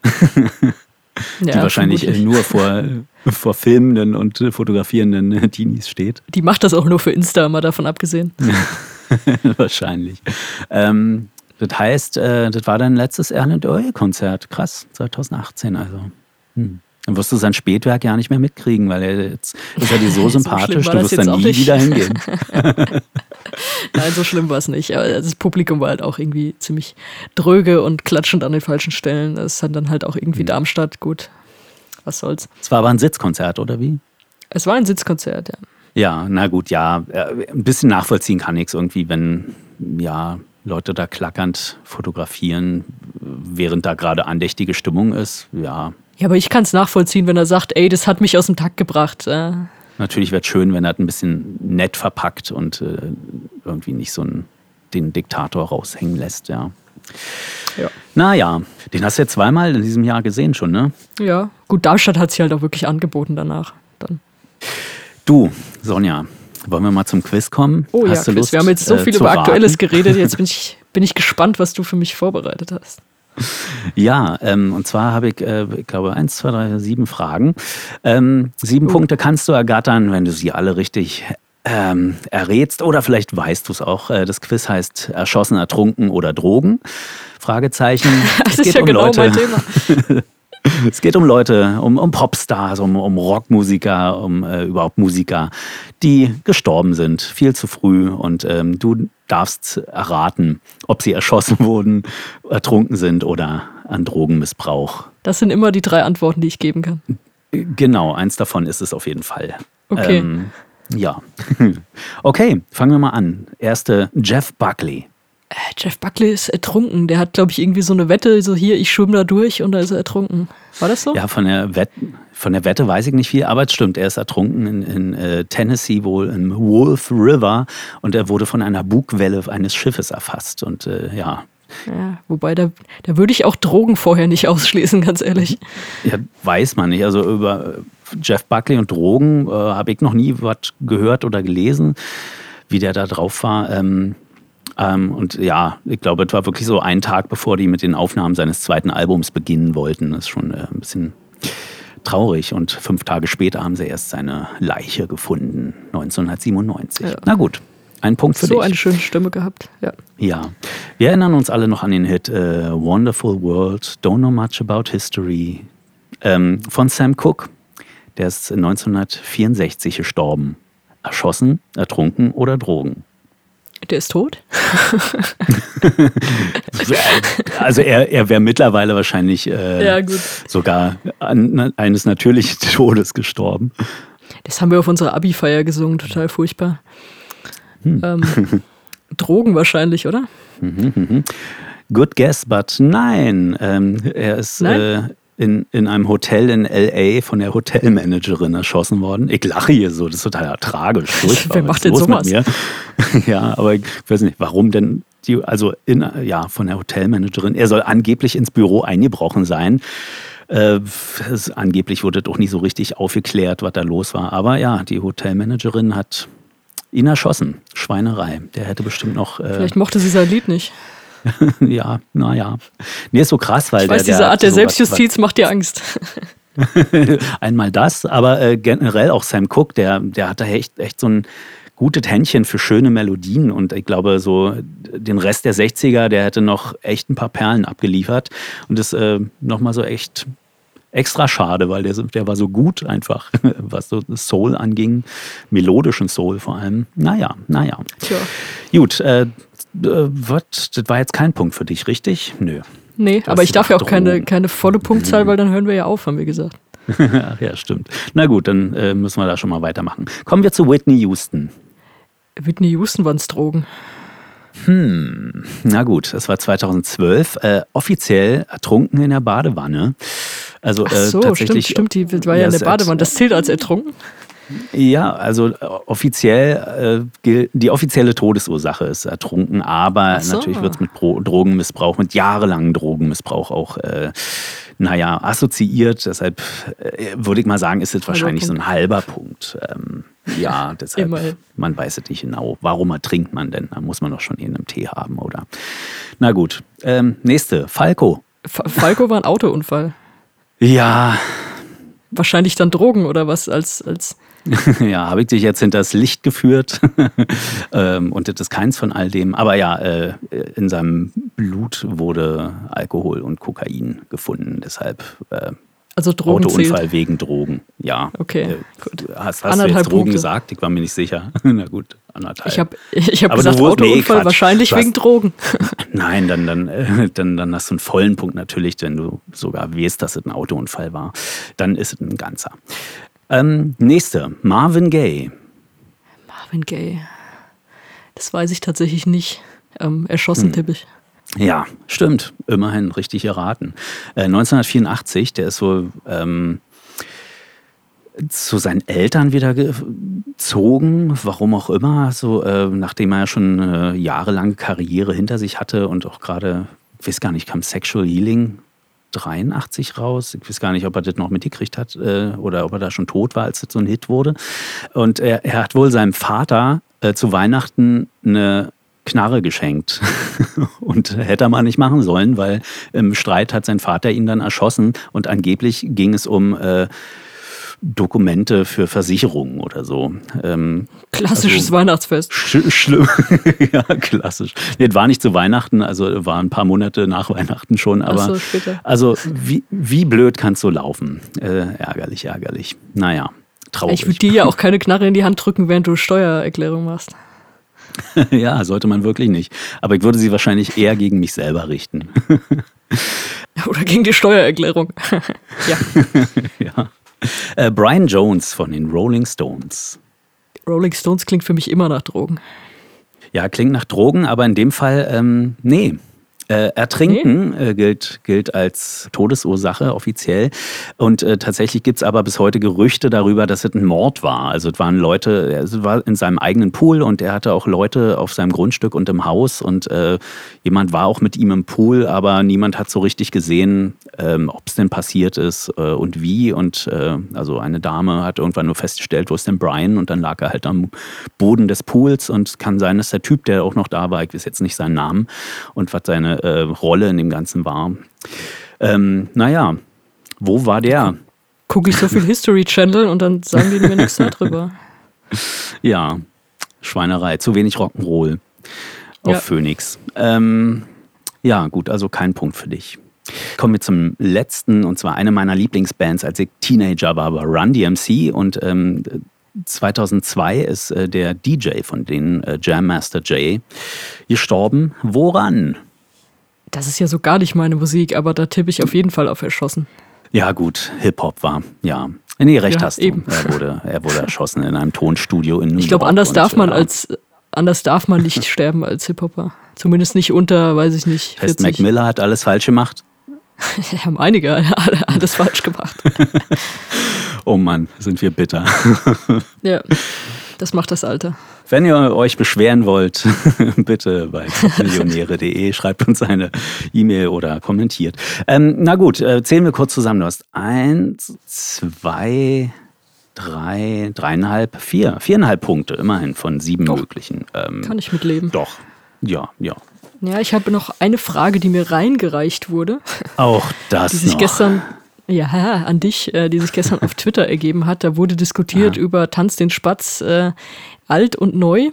die wahrscheinlich nur vor filmenden und fotografierenden Teenies steht. Die macht das auch nur für Insta, mal davon abgesehen. Wahrscheinlich. Das heißt, das war dein letztes Elend Oje-Konzert. Krass, 2018 also. Dann wirst du sein Spätwerk ja nicht mehr mitkriegen, weil jetzt ist er dir so sympathisch, war du das wirst jetzt dann auch nie nicht. wieder hingehen. Nein, so schlimm war es nicht. Aber das Publikum war halt auch irgendwie ziemlich dröge und klatschend an den falschen Stellen. Das ist dann halt auch irgendwie Darmstadt. Gut, was soll's. Es war aber ein Sitzkonzert, oder wie? Es war ein Sitzkonzert, ja. Ja, na gut, ja. Ein bisschen nachvollziehen kann ich es irgendwie, wenn ja, Leute da klackernd fotografieren, während da gerade andächtige Stimmung ist. Ja, Ja, aber ich kann es nachvollziehen, wenn er sagt, ey, das hat mich aus dem Takt gebracht. natürlich wäre es schön, wenn er ein bisschen nett verpackt und irgendwie nicht so den Diktator raushängen lässt, ja. Ja. Naja, den hast du ja zweimal in diesem Jahr gesehen schon, ne? Ja, gut, Darmstadt hat sich halt auch wirklich angeboten danach. Dann. Du, Sonja, wollen wir mal zum Quiz kommen? Oh Hast ja, du Lust, wir haben jetzt so viel zu über Aktuelles raten? geredet. Jetzt bin ich gespannt, was du für mich vorbereitet hast. Ja, und zwar habe ich glaube, 1, 2, 3, 7 Fragen. 7 Punkte kannst du ergattern, wenn du sie alle richtig errätst. Oder vielleicht weißt du es auch. Das Quiz heißt Erschossen, Ertrunken oder Drogen? Fragezeichen. Das ist ja genau mein Thema. Es geht um Leute, um Popstars, um Rockmusiker, um überhaupt Musiker, die gestorben sind, viel zu früh. Und du darfst erraten, ob sie erschossen wurden, ertrunken sind oder an Drogenmissbrauch. Das sind immer die 3 Antworten, die ich geben kann. Genau, eins davon ist es auf jeden Fall. Okay. Ja. Okay, fangen wir mal an. Erste, Jeff Buckley. Jeff Buckley ist ertrunken. Der hat, glaube ich, irgendwie so eine Wette, so hier, ich schwimme da durch und da ist er ertrunken. War das so? Ja, von der Wette weiß ich nicht viel, aber es stimmt, er ist ertrunken in Tennessee, wohl im Wolf River, und er wurde von einer Bugwelle eines Schiffes erfasst. Und ja. Ja, wobei, da würde ich auch Drogen vorher nicht ausschließen, ganz ehrlich. Ja, weiß man nicht. Also über Jeff Buckley und Drogen habe ich noch nie was gehört oder gelesen, wie der da drauf war. Und ja, ich glaube, es war wirklich so ein Tag, bevor die mit den Aufnahmen seines zweiten Albums beginnen wollten. Das ist schon ein bisschen traurig. Und 5 Tage später haben sie erst seine Leiche gefunden, 1997. Ja. Na gut, ein Punkt für dich. So eine schöne Stimme gehabt, ja. Ja, wir erinnern uns alle noch an den Hit Wonderful World, Don't Know Much About History von Sam Cooke. Der ist 1964 gestorben. Erschossen, ertrunken oder Drogen? Der ist tot? Also er wäre mittlerweile wahrscheinlich ja, gut. sogar eines natürlichen Todes gestorben. Das haben wir auf unserer Abi-Feier gesungen, total furchtbar. Drogen wahrscheinlich, oder? Good guess, but nein. Er ist in einem Hotel in L.A. von der Hotelmanagerin erschossen worden. Ich lache hier so, das ist total tragisch. Wer macht denn sowas? Mit mir? Ja, aber ich weiß nicht, warum denn von der Hotelmanagerin. Er soll angeblich ins Büro eingebrochen sein. Angeblich wurde doch nicht so richtig aufgeklärt, was da los war. Aber ja, die Hotelmanagerin hat ihn erschossen. Schweinerei. Der hätte bestimmt noch... Vielleicht mochte sie sein Lied nicht. Ja, naja. Nee, ist so krass, weil ich weiß, diese Art der Selbstjustiz macht dir Angst. Einmal das, aber generell auch Sam Cooke, der hatte echt so ein gutes Händchen für schöne Melodien, und ich glaube, so den Rest der 60er, der hätte noch echt ein paar Perlen abgeliefert, und das nochmal so echt extra schade, weil der war so gut einfach, was so Soul anging, melodischen Soul vor allem. Naja. Tja. Gut, das war jetzt kein Punkt für dich, richtig? Nö. Nee, aber ich darf ja auch keine volle Punktzahl, weil dann hören wir ja auf, haben wir gesagt. Ach ja, stimmt. Na gut, dann müssen wir da schon mal weitermachen. Kommen wir zu Whitney Houston. Whitney Houston waren es Drogen. Na gut, das war 2012. Offiziell ertrunken in der Badewanne. Also, ach so, tatsächlich, stimmt, die war ja in der Badewanne. Das zählt als ertrunken? Ja, also offiziell, die offizielle Todesursache ist ertrunken, aber natürlich wird es mit Drogenmissbrauch, mit jahrelangem Drogenmissbrauch auch, assoziiert. Deshalb würde ich mal sagen, ist es wahrscheinlich so ein halber Punkt. Ja, deshalb, Immerhin. Man weiß es nicht genau. Warum ertrinkt man denn? Da muss man doch schon einen Tee haben, oder? Na gut, nächste, Falco. Falco war ein Autounfall. Ja. Wahrscheinlich dann Drogen oder was als Ja, habe ich dich jetzt hinters Licht geführt und das ist keins von all dem. Aber ja, in seinem Blut wurde Alkohol und Kokain gefunden. Deshalb Also Drogen Autounfall zählt. wegen Drogen, ja. Okay, gut. Hast du jetzt Drogen gesagt? Ich war mir nicht sicher. Na gut, 1,5. Ich hab Aber gesagt, Autounfall wahrscheinlich wegen Drogen. Nein, dann hast du einen vollen Punkt natürlich, wenn du sogar weißt, dass es ein Autounfall war. Dann ist es ein ganzer. Nächste, Marvin Gaye. Marvin Gaye. Das weiß ich tatsächlich nicht. Erschossen tippe ich. Ja, stimmt. Immerhin richtig erraten. 1984, der ist so zu seinen Eltern wieder gezogen, warum auch immer, so nachdem er ja schon eine jahrelange Karriere hinter sich hatte und auch gerade, ich weiß gar nicht, kam Sexual Healing 83 raus. Ich weiß gar nicht, ob er das noch mitgekriegt hat oder ob er da schon tot war, als das so ein Hit wurde. Und er hat wohl seinem Vater zu Weihnachten eine Knarre geschenkt und hätte er mal nicht machen sollen, weil im Streit hat sein Vater ihn dann erschossen und angeblich ging es um Dokumente für Versicherungen oder so. Klassisches Weihnachtsfest. Schlimm. Ja, klassisch. Nee, das war nicht zu Weihnachten, also war ein paar Monate nach Weihnachten schon, aber so, später. Also wie blöd kann es so laufen? Ärgerlich. Naja, traurig. Ich würde dir ja auch keine Knarre in die Hand drücken, während du Steuererklärung machst. Ja, sollte man wirklich nicht. Aber ich würde sie wahrscheinlich eher gegen mich selber richten. Oder gegen die Steuererklärung. Ja. Ja. Brian Jones von den Rolling Stones. Rolling Stones klingt für mich immer nach Drogen. Ja, klingt nach Drogen, aber in dem Fall, nee. Ertrinken gilt als Todesursache offiziell. Und tatsächlich gibt es aber bis heute Gerüchte darüber, dass es ein Mord war. Also es waren Leute, es war in seinem eigenen Pool und er hatte auch Leute auf seinem Grundstück und im Haus. Und jemand war auch mit ihm im Pool, aber niemand hat so richtig gesehen, ob es denn passiert ist und wie. Und also eine Dame hat irgendwann nur festgestellt, wo ist denn Brian? Und dann lag er halt am Boden des Pools und kann sein, dass der Typ, der auch noch da war, ich weiß jetzt nicht seinen Namen und was seine Rolle in dem Ganzen war. Naja, wo war der? Gucke ich so viel History Channel und dann sagen die mir nichts darüber. Ja, Schweinerei, zu wenig Rock'n'Roll auf Phoenix. Ja, gut, also kein Punkt für dich. Kommen wir zum letzten, und zwar eine meiner Lieblingsbands, als ich Teenager war Run DMC und 2002 ist der DJ von denen, Jam Master Jay, gestorben. Woran? Das ist ja so gar nicht meine Musik, aber da tippe ich auf jeden Fall auf erschossen. Ja gut, Hip-Hop war, ja. Nee, recht hast du. Eben. Er wurde erschossen in einem Tonstudio in New York. Ich glaube, anders darf man nicht sterben als Hip-Hopper. Zumindest nicht unter, weiß ich nicht, 40. Mac Miller hat alles falsch gemacht. Haben einige alles falsch gemacht. Oh Mann, sind wir bitter. Ja, das macht das Alter. Wenn ihr euch beschweren wollt, bitte bei millionäre.de, schreibt uns eine E-Mail oder kommentiert. Na gut, zählen wir kurz zusammen. Du hast 1, 2, 3, 3,5, 4. 4,5 Punkte, immerhin von 7 möglichen. Kann ich mitleben. Doch, ja. Ja, ich habe noch eine Frage, die mir reingereicht wurde. Auch das die sich noch. Gestern, an dich, die sich gestern auf Twitter ergeben hat. Da wurde diskutiert über Tanz den Spatz, alt und neu.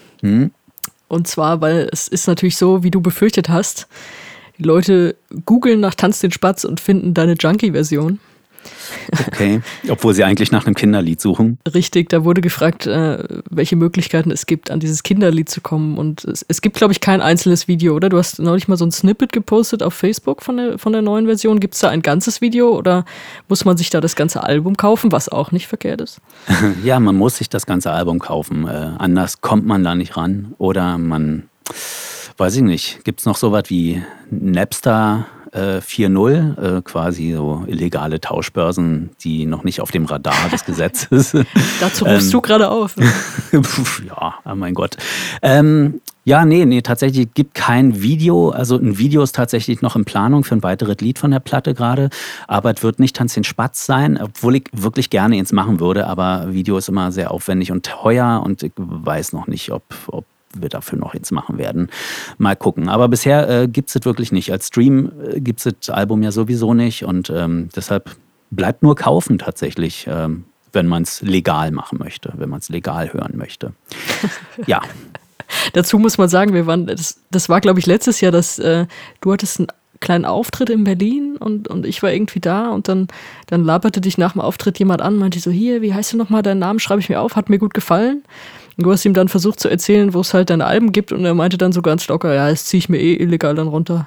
Und zwar, weil es ist natürlich so, wie du befürchtet hast, die Leute googeln nach Tanz den Spatz und finden deine Junkie-Version. Okay, obwohl sie eigentlich nach einem Kinderlied suchen. Richtig, da wurde gefragt, welche Möglichkeiten es gibt, an dieses Kinderlied zu kommen. Und es gibt, glaube ich, kein einzelnes Video, oder? Du hast neulich mal so ein Snippet gepostet auf Facebook von der neuen Version. Gibt es da ein ganzes Video oder muss man sich da das ganze Album kaufen, was auch nicht verkehrt ist? Ja, man muss sich das ganze Album kaufen. Anders kommt man da nicht ran. Oder man, weiß ich nicht, gibt es noch sowas wie Napster 4.0, quasi so illegale Tauschbörsen, die noch nicht auf dem Radar des Gesetzes. Dazu rufst du gerade auf. Ja, oh mein Gott. Ja, nee, tatsächlich gibt kein Video. Also ein Video ist tatsächlich noch in Planung für ein weiteres Lied von der Platte gerade. Aber es wird nicht Tanz den Spatz sein, obwohl ich wirklich gerne eins machen würde. Aber Video ist immer sehr aufwendig und teuer und ich weiß noch nicht, ob wir dafür noch jetzt machen werden. Mal gucken. Aber bisher gibt es das wirklich nicht. Als Stream gibt es das Album ja sowieso nicht und deshalb bleibt nur kaufen tatsächlich, wenn man es legal machen möchte, wenn man es legal hören möchte. Ja. Dazu muss man sagen, das war, glaube ich, letztes Jahr, dass du hattest ein kleinen Auftritt in Berlin und ich war irgendwie da und dann laberte dich nach dem Auftritt jemand an, meinte so, hier, wie heißt du nochmal, deinen Namen schreibe ich mir auf, hat mir gut gefallen. Und du hast ihm dann versucht zu erzählen, wo es halt deine Alben gibt und er meinte dann so ganz locker, ja, das ziehe ich mir illegal dann runter.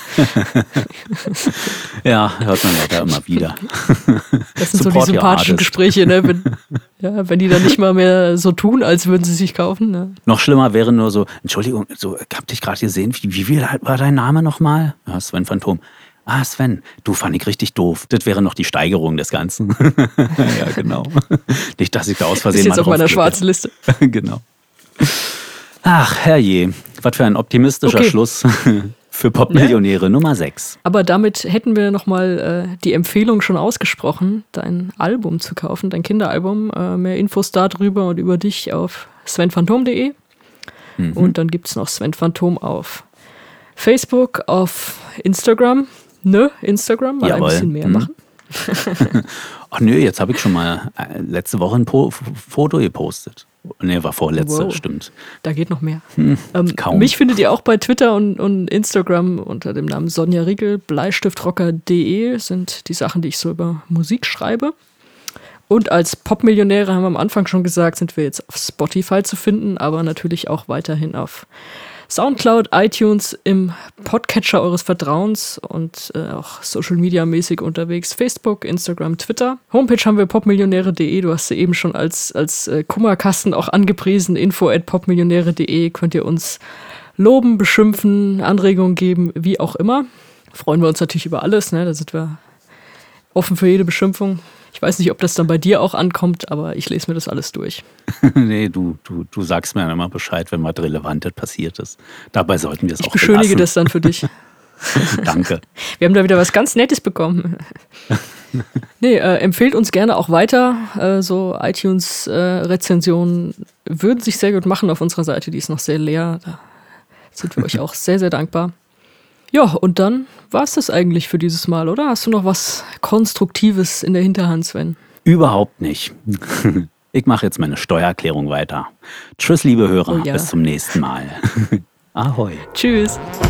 Ja, hört man ja da immer wieder. Das sind so die sympathischen Gespräche, ne? Wenn die dann nicht mal mehr so tun, als würden sie sich kaufen. Ne? Noch schlimmer wäre nur so, Entschuldigung, so, ich hab dich gerade gesehen, wie war dein Name nochmal? Ja, Sven Phantom. Ah, Sven, du fand ich richtig doof. Das wäre noch die Steigerung des Ganzen. Ja, genau. Nicht, dass ich da aus Versehen ist jetzt auf meiner schwarzen Liste. Genau. Ach, herrje, was für ein optimistischer Schluss für Popmillionäre Nummer 6. Aber damit hätten wir nochmal die Empfehlung schon ausgesprochen, dein Album zu kaufen, dein Kinderalbum. Mehr Infos darüber und über dich auf svenphantom.de. Und dann gibt es noch Sven Phantom auf Facebook, auf Instagram. Instagram, mal Jawohl. ein bisschen mehr machen. Ach nö, jetzt habe ich schon mal letzte Woche ein Foto gepostet. Nee, war vorletzte, stimmt. Da geht noch mehr. Kaum. Mich findet ihr auch bei Twitter und Instagram unter dem Namen Sonja Riegel. Bleistiftrocker.de sind die Sachen, die ich so über Musik schreibe. Und als Popmillionäre, haben wir am Anfang schon gesagt, sind wir jetzt auf Spotify zu finden, aber natürlich auch weiterhin auf Soundcloud, iTunes, im Podcatcher eures Vertrauens und auch Social-Media-mäßig unterwegs. Facebook, Instagram, Twitter. Homepage haben wir popmillionäre.de. Du hast sie eben schon als Kummerkasten auch angepriesen. info@popmillionäre.de. Könnt ihr uns loben, beschimpfen, Anregungen geben, wie auch immer. Freuen wir uns natürlich über alles. Ne? Da sind wir offen für jede Beschimpfung. Ich weiß nicht, ob das dann bei dir auch ankommt, aber ich lese mir das alles durch. Nee, du sagst mir dann immer Bescheid, wenn was Relevantes passiert ist. Dabei sollten wir es auch belassen. Ich beschönige das dann für dich. Danke. Wir haben da wieder was ganz Nettes bekommen. Nee, empfehlt uns gerne auch weiter. So iTunes-Rezensionen würden sich sehr gut machen auf unserer Seite. Die ist noch sehr leer. Da sind wir euch auch sehr, sehr dankbar. Ja, und dann war es das eigentlich für dieses Mal, oder? Hast du noch was Konstruktives in der Hinterhand, Sven? Überhaupt nicht. Ich mache jetzt meine Steuererklärung weiter. Tschüss, liebe Hörer. Oh ja. Bis zum nächsten Mal. Ahoi. Tschüss.